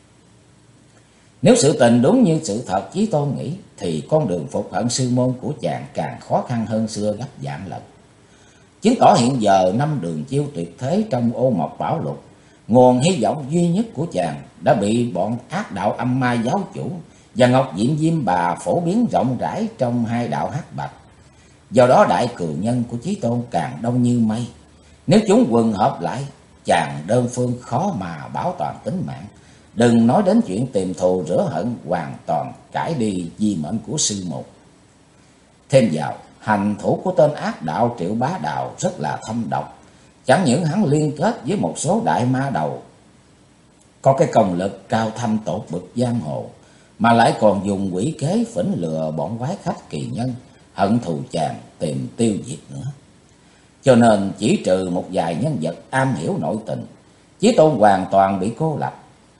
Nếu sự tình đúng như sự thật Chí Tôn nghĩ, thì con đường phục hận sư môn của chàng càng khó khăn hơn xưa gấp vạn lần. Chứng tỏ hiện giờ 5 đường chiêu tuyệt thế trong Ô Mộc Bảo Lục, nguồn hy vọng duy nhất của chàng, đã bị bọn ác đạo Âm Ma Giáo chủ và Ngọc Diệm Diêm Bà phổ biến rộng rãi trong hai đạo hắc bạch. Do đó đại cừu nhân của Chí Tôn càng đông như mây. Nếu chúng quần hợp lại, chàng đơn phương khó mà bảo toàn tính mạng. Đừng nói đến chuyện tìm thù rửa hận, hoàn toàn cải đi di mệnh của sư môn. Thêm vào, hành thủ của tên ác đạo Triệu Bá Đạo rất là thâm độc. Chẳng những hắn liên kết với một số đại ma đầu có cái công lực cao thâm tột bực giang hồ, mà lại còn dùng quỷ kế phỉnh lừa bọn quái khách kỳ nhân hận thù chàng tìm tiêu diệt nữa. Cho nên chỉ trừ một vài nhân vật am hiểu nội tình, Chí Tôn hoàn toàn bị cô lập.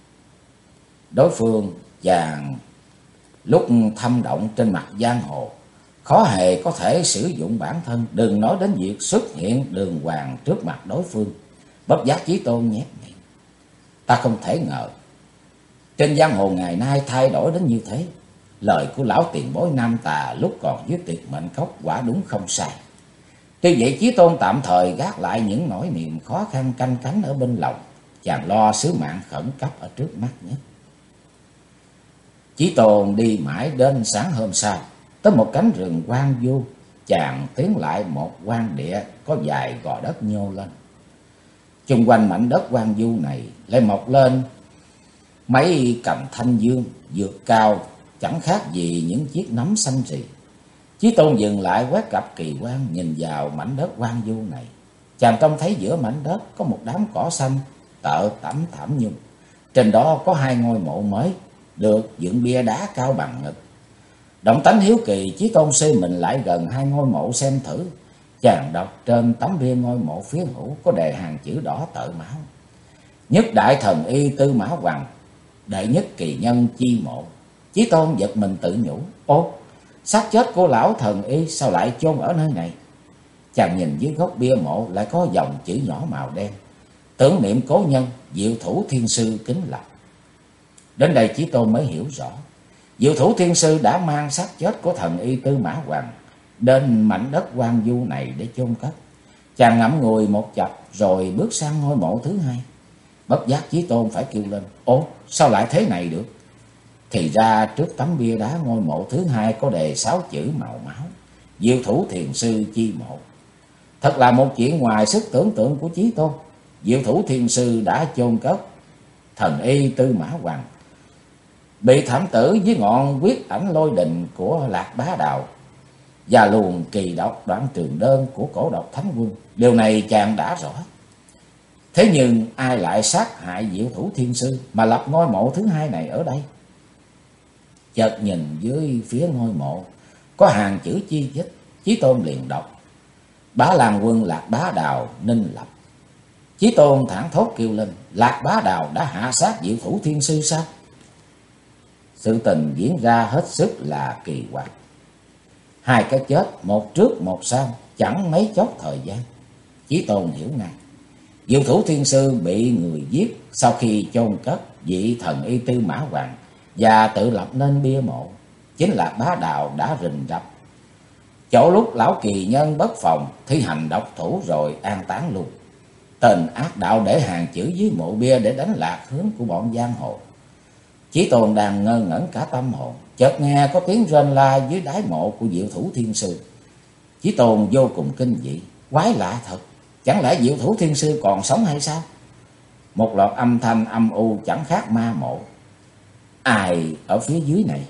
Đối phương chàng lúc thâm động trên mặt giang hồ, khó hề có thể sử dụng bản thân, đừng nói đến việc xuất hiện đường hoàng trước mặt đối phương. Bất giác Chí Tôn nhếch miệng. Ta không thể ngờ trên giang hồ ngày nay thay đổi đến như thế. Lời của lão tiền bối Nam Tà lúc còn dưới Tuyệt Mệnh Cốc quả đúng không sai. Tuy vậy Chí Tôn tạm thời gác lại những nỗi niềm khó khăn canh cánh ở bên lòng, chàng lo sứ mạng khẩn cấp ở trước mắt nhất. Chí Tôn đi mãi đến sáng hôm sau, tới một cánh rừng hoang vu, chàng tiến lại một hoang địa có vài gò đất nhô lên. Chung quanh mảnh đất hoang vu này lại mọc lên mấy cành thanh dương vượt cao, chẳng khác gì những chiếc nấm xanh rì. Chí Tôn dừng lại quét cặp kỳ quan nhìn vào mảnh đất hoang vu này. Chàng trông thấy giữa mảnh đất có một đám cỏ xanh tợ tẩm thảm nhung. Trên đó có 2 ngôi mộ mới được dựng bia đá cao bằng ngực. Động tánh hiếu kỳ, Chí Tôn xê mình lại gần 2 ngôi mộ xem thử. Chàng đọc trên tấm bia ngôi mộ phía hữu có đề hàng chữ đỏ tợ máu: Nhất đại thần y Tư Mã Hoàng, đệ nhất kỳ nhân chi mộ. Chí Tôn giật mình tự nhủ: Ô, xác chết của lão thần y sao lại chôn ở nơi này? Chàng nhìn dưới gốc bia mộ lại có dòng chữ nhỏ màu đen: Tưởng niệm cố nhân Diệu Thủ Thiên Sư kính lập. Đến đây Chí Tôn mới hiểu rõ, Diệu Thủ Thiên Sư đã mang xác chết của thần y Tư Mã Hoàng đến mảnh đất hoang vu này để chôn cất. Chàng ngẫm ngùi một chập rồi bước sang ngôi mộ thứ 2. Bất giác Chí Tôn phải kêu lên: Ồ, sao lại thế này được? Thì ra trước tấm bia đá ngôi mộ thứ 2 có đề 6 chữ màu máu: Diệu Thủ Thiền Sư chi mộ. Thật là một chuyện ngoài sức tưởng tượng của Chí Tôn. Diệu Thủ Thiền Sư đã chôn cất thần y Tư Mã Hoàng, bị thảm tử với ngọn quyết ảnh lôi đình của Lạc Bá Đạo và luồng kỳ độc Đoạn Trường Đơn của Cổ Độc Thánh Quân. Điều này chàng đã rõ. Thế nhưng ai lại sát hại Diệu Thủ Thiên Sư mà lập ngôi mộ thứ 2 này ở đây? Chợt nhìn dưới phía ngôi mộ có hàng chữ chi chít, Chí Tôn liền đọc: Bá Lang Quân Lạc Bá Đạo Ninh Lập. Chí Tôn thảng thốt kêu lên: Lạc Bá Đạo đã hạ sát Diệu Thủ Thiên Sư sao? Sự tình diễn ra hết sức là kỳ quặc. 2 cái chết, một trước một sau, chẳng mấy chốc thời gian. Chí Tôn hiểu ngay, Diệu Thủ Thiên Sư bị người giết sau khi chôn cất vị thần y Tư Mã Hoàng và tự lập nên bia mộ. Chính là Bá Đạo đã rình rập chỗ lúc lão kỳ nhân bất phòng thi hành độc thủ rồi an táng luôn. Tên ác đạo để hàng chữ dưới mộ bia để đánh lạc hướng của bọn giang hồ. Chí Tôn đang ngơ ngẩn cả tâm hồn, chợt nghe có tiếng rên la dưới đáy mộ của Diệu Thủ Thiên Sư. Chí Tôn vô cùng kinh dị, quái lạ thật, chẳng lẽ Diệu Thủ Thiên Sư còn sống hay sao? Một loạt âm thanh âm u chẳng khác ma mộ. Ai ở phía dưới này?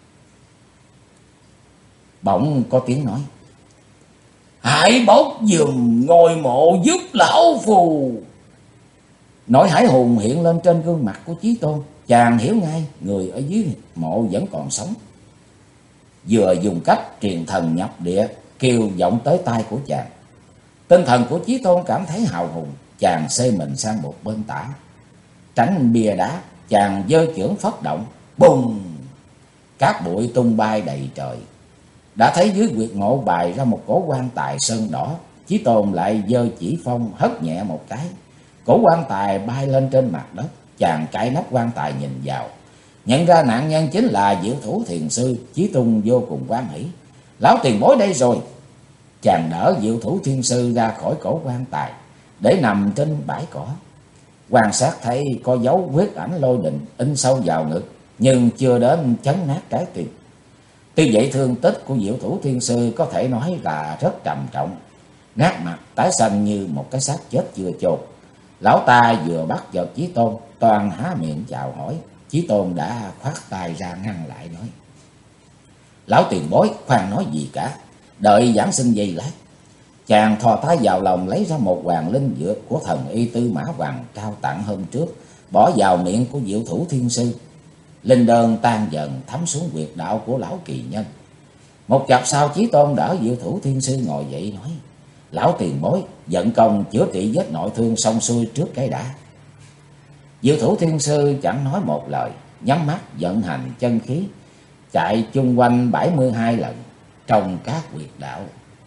Bỗng có tiếng nói: hãy bốc giùm ngôi mộ giúp lão phù. Nỗi hãi hùng hiện lên trên gương mặt của Chí Tôn. Chàng hiểu ngay người ở dưới mộ vẫn còn sống. Vừa dùng cách truyền thần nhập địa kêu vọng tới tai của chàng. Tinh thần của Chí Tôn cảm thấy hào hùng. Chàng xê mình sang một bên tả, tránh bia đá. Chàng giơ chưởng phất động, bùng, cát bụi tung bay đầy trời. Đã thấy dưới huyệt mộ bày ra một cổ quan tài sơn đỏ. Chí Tôn lại giơ chỉ phong hất nhẹ một cái, cổ quan tài bay lên trên mặt đất. Chàng cạy nắp quan tài nhìn vào, nhận ra nạn nhân chính là Diệu Thủ Thiền Sư. Chí Tôn vô cùng hoan hỉ. Lão tiền bối đây rồi. Chàng đỡ Diệu Thủ Thiên Sư ra khỏi cổ quan tài, để nằm trên bãi cỏ. Quan sát thấy có dấu huyết ảnh lôi đình in sâu vào ngực, nhưng chưa đến chấn nát trái tim. Tuy vậy thương tích của Diệu Thủ Thiên Sư có thể nói là rất trầm trọng. Nát mặt tái xanh như một cái xác chết chưa chôn. Lão ta vừa bắt giật Chí Tôn, toàn há miệng chào hỏi. Chí Tôn đã khoát tay ra ngăn lại, nói: lão tiền bối khoan nói gì cả, đợi giảng sinh giây lát. Chàng thò tay vào lòng lấy ra một hoàng linh dược của thần y Tư Mã Hoàng trao tặng hôm trước, bỏ vào miệng của Diệu Thủ Thiên Sư. Linh đơn tan dần thấm xuống huyệt đạo của lão kỳ nhân. Một chập sau, Chí Tôn đỡ Diệu Thủ Thiên Sư ngồi dậy, nói: lão tiền bối vận công chữa trị vết nội thương xong xuôi trước cái đã. Diệu Thủ Thiên Sư chẳng nói một lời, nhắm mắt vận hành chân khí, chạy chung quanh 72 lần trong các huyệt đạo.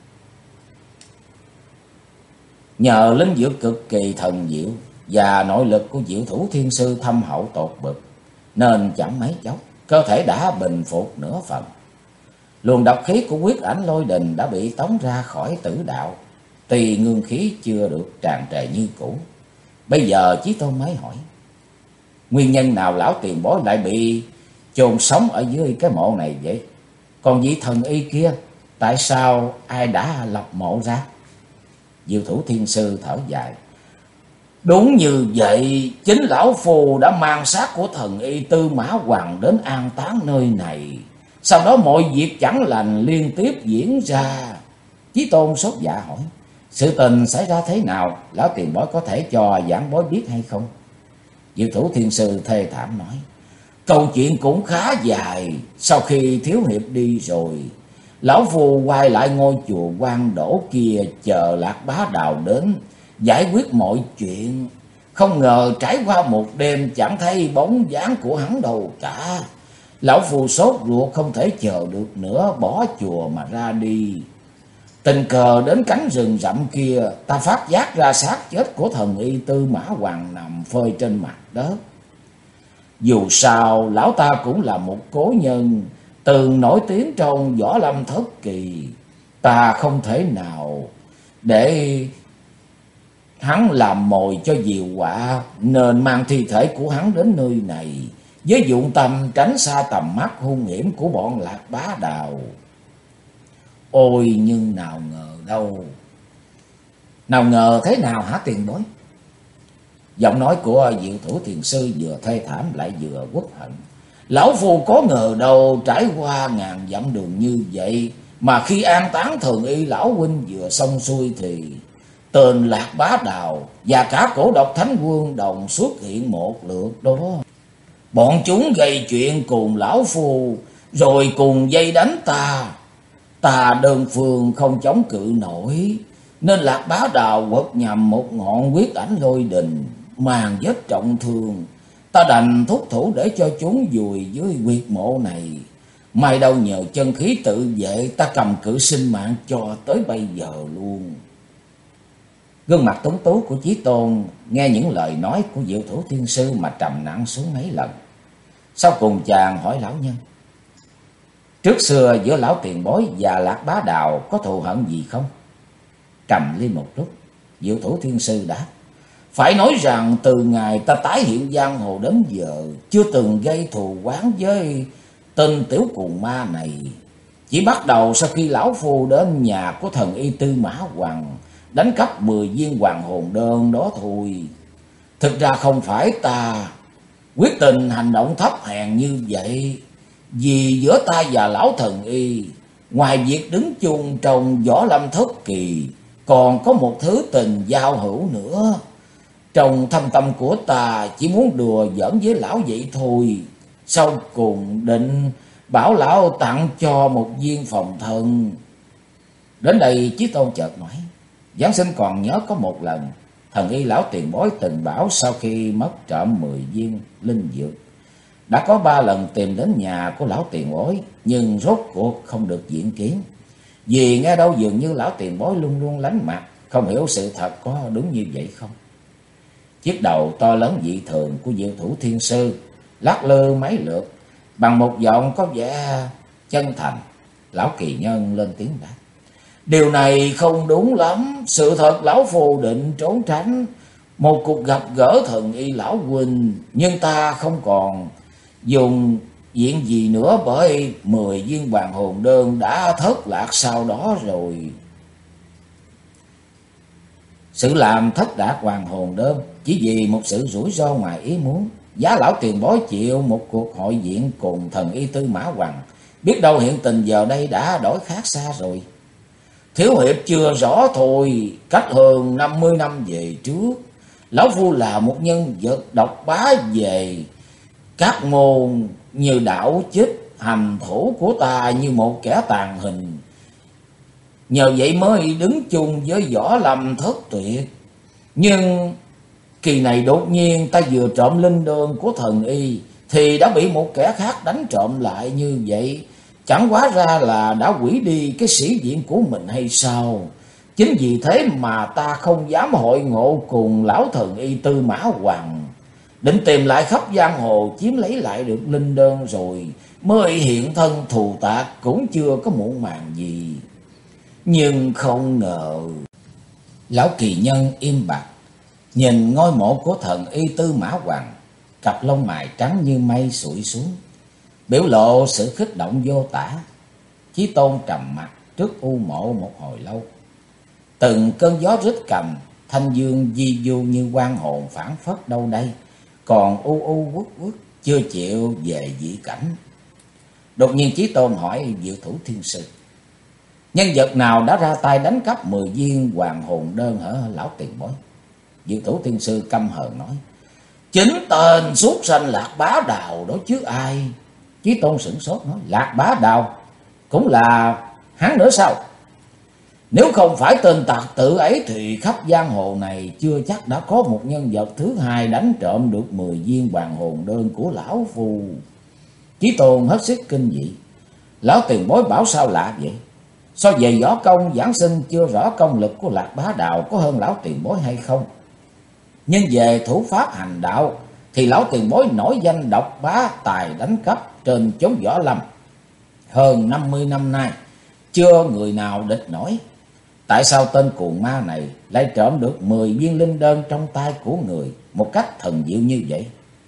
Nhờ linh dược cực kỳ thần diệu và nội lực của Diệu Thủ Thiên Sư thâm hậu tột bực, nên chẳng mấy chốc cơ thể đã bình phục nửa phần. Luồng độc khí của huyết ảnh lôi đình đã bị tống ra khỏi tử đạo, tuy ngưng khí chưa được tràn trề như cũ. Bây giờ Chí Tôn mới hỏi: nguyên nhân nào lão tiền bối lại bị chôn sống ở dưới cái mộ này vậy? Còn vị thần y kia, tại sao ai đã lập mộ ra? Diệu Thủ Thiên Sư thở dài: đúng như vậy, chính lão phù đã mang xác của thần y Tư Mã Hoàng đến an táng nơi này. Sau đó mọi việc chẳng lành liên tiếp diễn ra. Chí Tôn sốt dạ hỏi: sự tình xảy ra thế nào? Lão tiền bối có thể cho giảng bối biết hay không? Diệu Thủ Thiên Sư thê thảm nói: câu chuyện cũng khá dài. Sau khi Thiếu Hiệp đi rồi, lão phù quay lại ngôi chùa Quan Đỗ kia chờ Lạc Bá Đào đến giải quyết mọi chuyện. Không ngờ trải qua một đêm chẳng thấy bóng dáng của hắn đâu cả. Lão phù sốt ruột không thể chờ được nữa, bỏ chùa mà ra đi. Tình cờ đến cánh rừng rậm kia, ta phát giác ra xác chết của thần y Tư Mã Hoàng nằm phơi trên mặt đất. Dù sao lão ta cũng là một cố nhân từng nổi tiếng trong võ lâm thất kỳ. Ta không thể nào để hắn làm mồi cho diều họa, nên mang thi thể của hắn đến nơi này với dụng tâm tránh xa tầm mắt hung hiểm của bọn Lạc Bá Đào. Ôi nhưng nào ngờ đâu. Nào ngờ thế nào hả tiền bối? Giọng nói của Diệu Thủ Thiền Sư vừa thê thảm lại vừa uất hận. Lão phù có ngờ đâu trải qua ngàn dặm đường như vậy, mà khi an táng thần y lão huynh vừa xong xuôi thì tên Lạc Bá Đào và cả cổ độc Thánh Quân đồng xuất hiện một lượt đó. Bọn chúng gây chuyện cùng lão phù rồi cùng dây đánh ta. Ta đơn phương không chống cự nổi, nên Lạc Bá Đào quật nhầm một ngọn huyết ảnh lôi đình, màn vết trọng thương. Ta đành thúc thủ để cho chúng vùi dưới huyệt mộ này. May đâu nhờ chân khí tự vệ, ta cầm cự sinh mạng cho tới bây giờ luôn. Gương mặt tuấn tú của Chí Tôn nghe những lời nói của Diệu Thủ Thiên Sư mà trầm nặng xuống mấy lần. Sau cùng chàng hỏi lão nhân: Trước xưa giữa lão tiền bối và Lạc Bá Đào có thù hận gì không? Trầm đi một lúc, Diệu Thủ Thiên Sư đáp: phải nói rằng từ ngày ta tái hiện giang hồ đến giờ, chưa từng gây thù oán với tên tiểu cuồng ma này. Chỉ bắt đầu sau khi lão phu đến nhà của thần y Tư Mã Hoàng, đánh cắp 10 viên hoàng hồn đơn đó thôi. Thực ra không phải ta quyết tình hành động thấp hèn như vậy, vì giữa ta và lão thần y, ngoài việc đứng chung trong võ lâm thất kỳ, còn có một thứ tình giao hữu nữa. Trong thâm tâm của ta chỉ muốn đùa giỡn với lão vậy thôi. Sau cùng định bảo lão tặng cho một viên phòng thân. Đến đây Chí Tôn chợt nói: Giáng sinh còn nhớ có một lần, thần y lão tiền bối từng bảo sau khi mất trộm 10 viên linh dược, đã có 3 lần tìm đến nhà của lão tiền bối, nhưng rốt cuộc không được diện kiến. Vì nghe đâu dường như lão tiền bối luôn luôn lánh mặt, không hiểu sự thật có đúng như vậy không? Chiếc đầu to lớn dị thường của Diệu Thủ Thiên Sư lắc lư mấy lượt, bằng một giọng có vẻ chân thành, lão kỳ nhân lên tiếng đáp: điều này không đúng lắm. Sự thật lão phù định trốn tránh một cuộc gặp gỡ thần y lão huynh, nhưng ta không còn dùng diện gì nữa, bởi 10 viên hoàng hồn đơn đã thất lạc sau đó rồi. Sự làm thất lạc hoàng hồn đơn chỉ vì một sự rủi ro ngoài ý muốn. Giá lão tiền bối chịu một cuộc hội diện cùng thần y Tư Mã Hoàng, biết đâu hiện tình giờ đây đã đổi khác xa rồi. Thiếu hiệp chưa rõ thôi. Cách hơn 50 năm về trước, lão phu là một nhân vật độc bá về các môn như đạo chích, hành thủ của ta như một kẻ tàn hình. Nhờ vậy mới đứng chung với võ lâm thất tuyệt. Nhưng kỳ này đột nhiên ta vừa trộm linh đơn của thần y, thì đã bị một kẻ khác đánh trộm lại như vậy. Chẳng hóa ra là đã hủy đi cái sĩ diện của mình hay sao? Chính vì thế mà ta không dám hội ngộ cùng lão thần y Tư Mã Hoàng, định tìm lại khắp giang hồ chiếm lấy lại được linh đơn rồi mới hiện thân thù tạc, cũng chưa có muộn màng gì. Nhưng không ngờ. Lão kỳ nhân im bặt, nhìn ngôi mộ của thần y Tư Mã Hoàng, cặp lông mày trắng như mây xụi xuống, biểu lộ sự kích động vô tả. Chí Tôn trầm mặt trước u mộ một hồi lâu. Từng cơn gió rít cầm, thanh dương di du như oan hồn phảng phất đâu đây, còn u u uất uất chưa chịu về dị cảnh. Đột nhiên Chí Tôn hỏi Diệu Thủ Thiên Sư: nhân vật nào đã ra tay đánh cắp 10 viên hoàng hồn đơn hả lão tiền bối? Diệu Thủ Thiên Sư căm hờn nói: chính tên súc sanh Lạc Bá Đào đó chứ ai. Chí Tôn sửng sốt nói: Lạc Bá Đào cũng là hắn nữa sao? Nếu không phải tên tặc tử ấy thì khắp giang hồ này chưa chắc đã có một nhân vật thứ hai đánh trộm được 10 viên hoàng hồn đơn của lão phù. Chí Tôn hết sức kinh dị: lão tiền bối bảo sao lạ vậy? So về võ công, giảng sinh chưa rõ công lực của Lạc Bá Đào có hơn lão tiền bối hay không, nhưng về thủ pháp hành đạo thì lão tiền bối nổi danh độc bá, tài đánh cắp trên chốn võ lâm. Hơn 50 năm nay chưa người nào địch nổi. Tại sao tên cuồng ma này lại trộm được 10 viên linh đơn trong tay của người một cách thần diệu như vậy?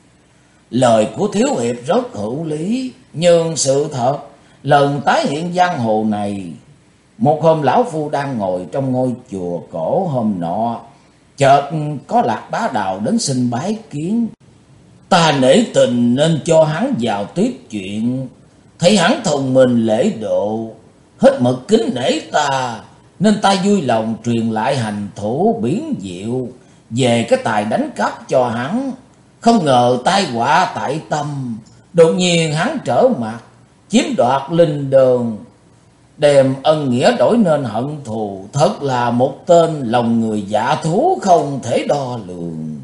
Lời của thiếu hiệp rất hữu lý, nhưng sự thật lần tái hiện giang hồ này, một hôm lão phu đang ngồi trong ngôi chùa cổ hôm nọ, chợt có Lạc Bá Đào đến xin bái kiến. Ta nể tình nên cho hắn vào tiếp chuyện. Thấy hắn thông minh lễ độ, hết mực kính nể ta, nên ta vui lòng truyền lại hành thủ biến diệu về cái tài đánh cắp cho hắn. Không ngờ tai họa tại tâm, đột nhiên hắn trở mặt, chiếm đoạt linh đơn, đem ân nghĩa đổi nên hận thù. Thật là một tên lòng người dạ thú không thể đo lường.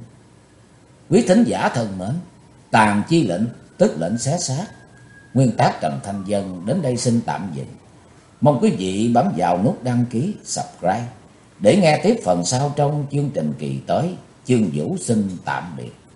Quý thính giả thân mến, Tàn Chi Lệnh tức lệnh xé xác, nguyên tác Trần Thanh Vân đến đây xin tạm dừng. Mong quý vị bấm vào nút đăng ký, subscribe để nghe tiếp phần sau trong chương trình kỳ tới. Chương Vũ xin tạm biệt.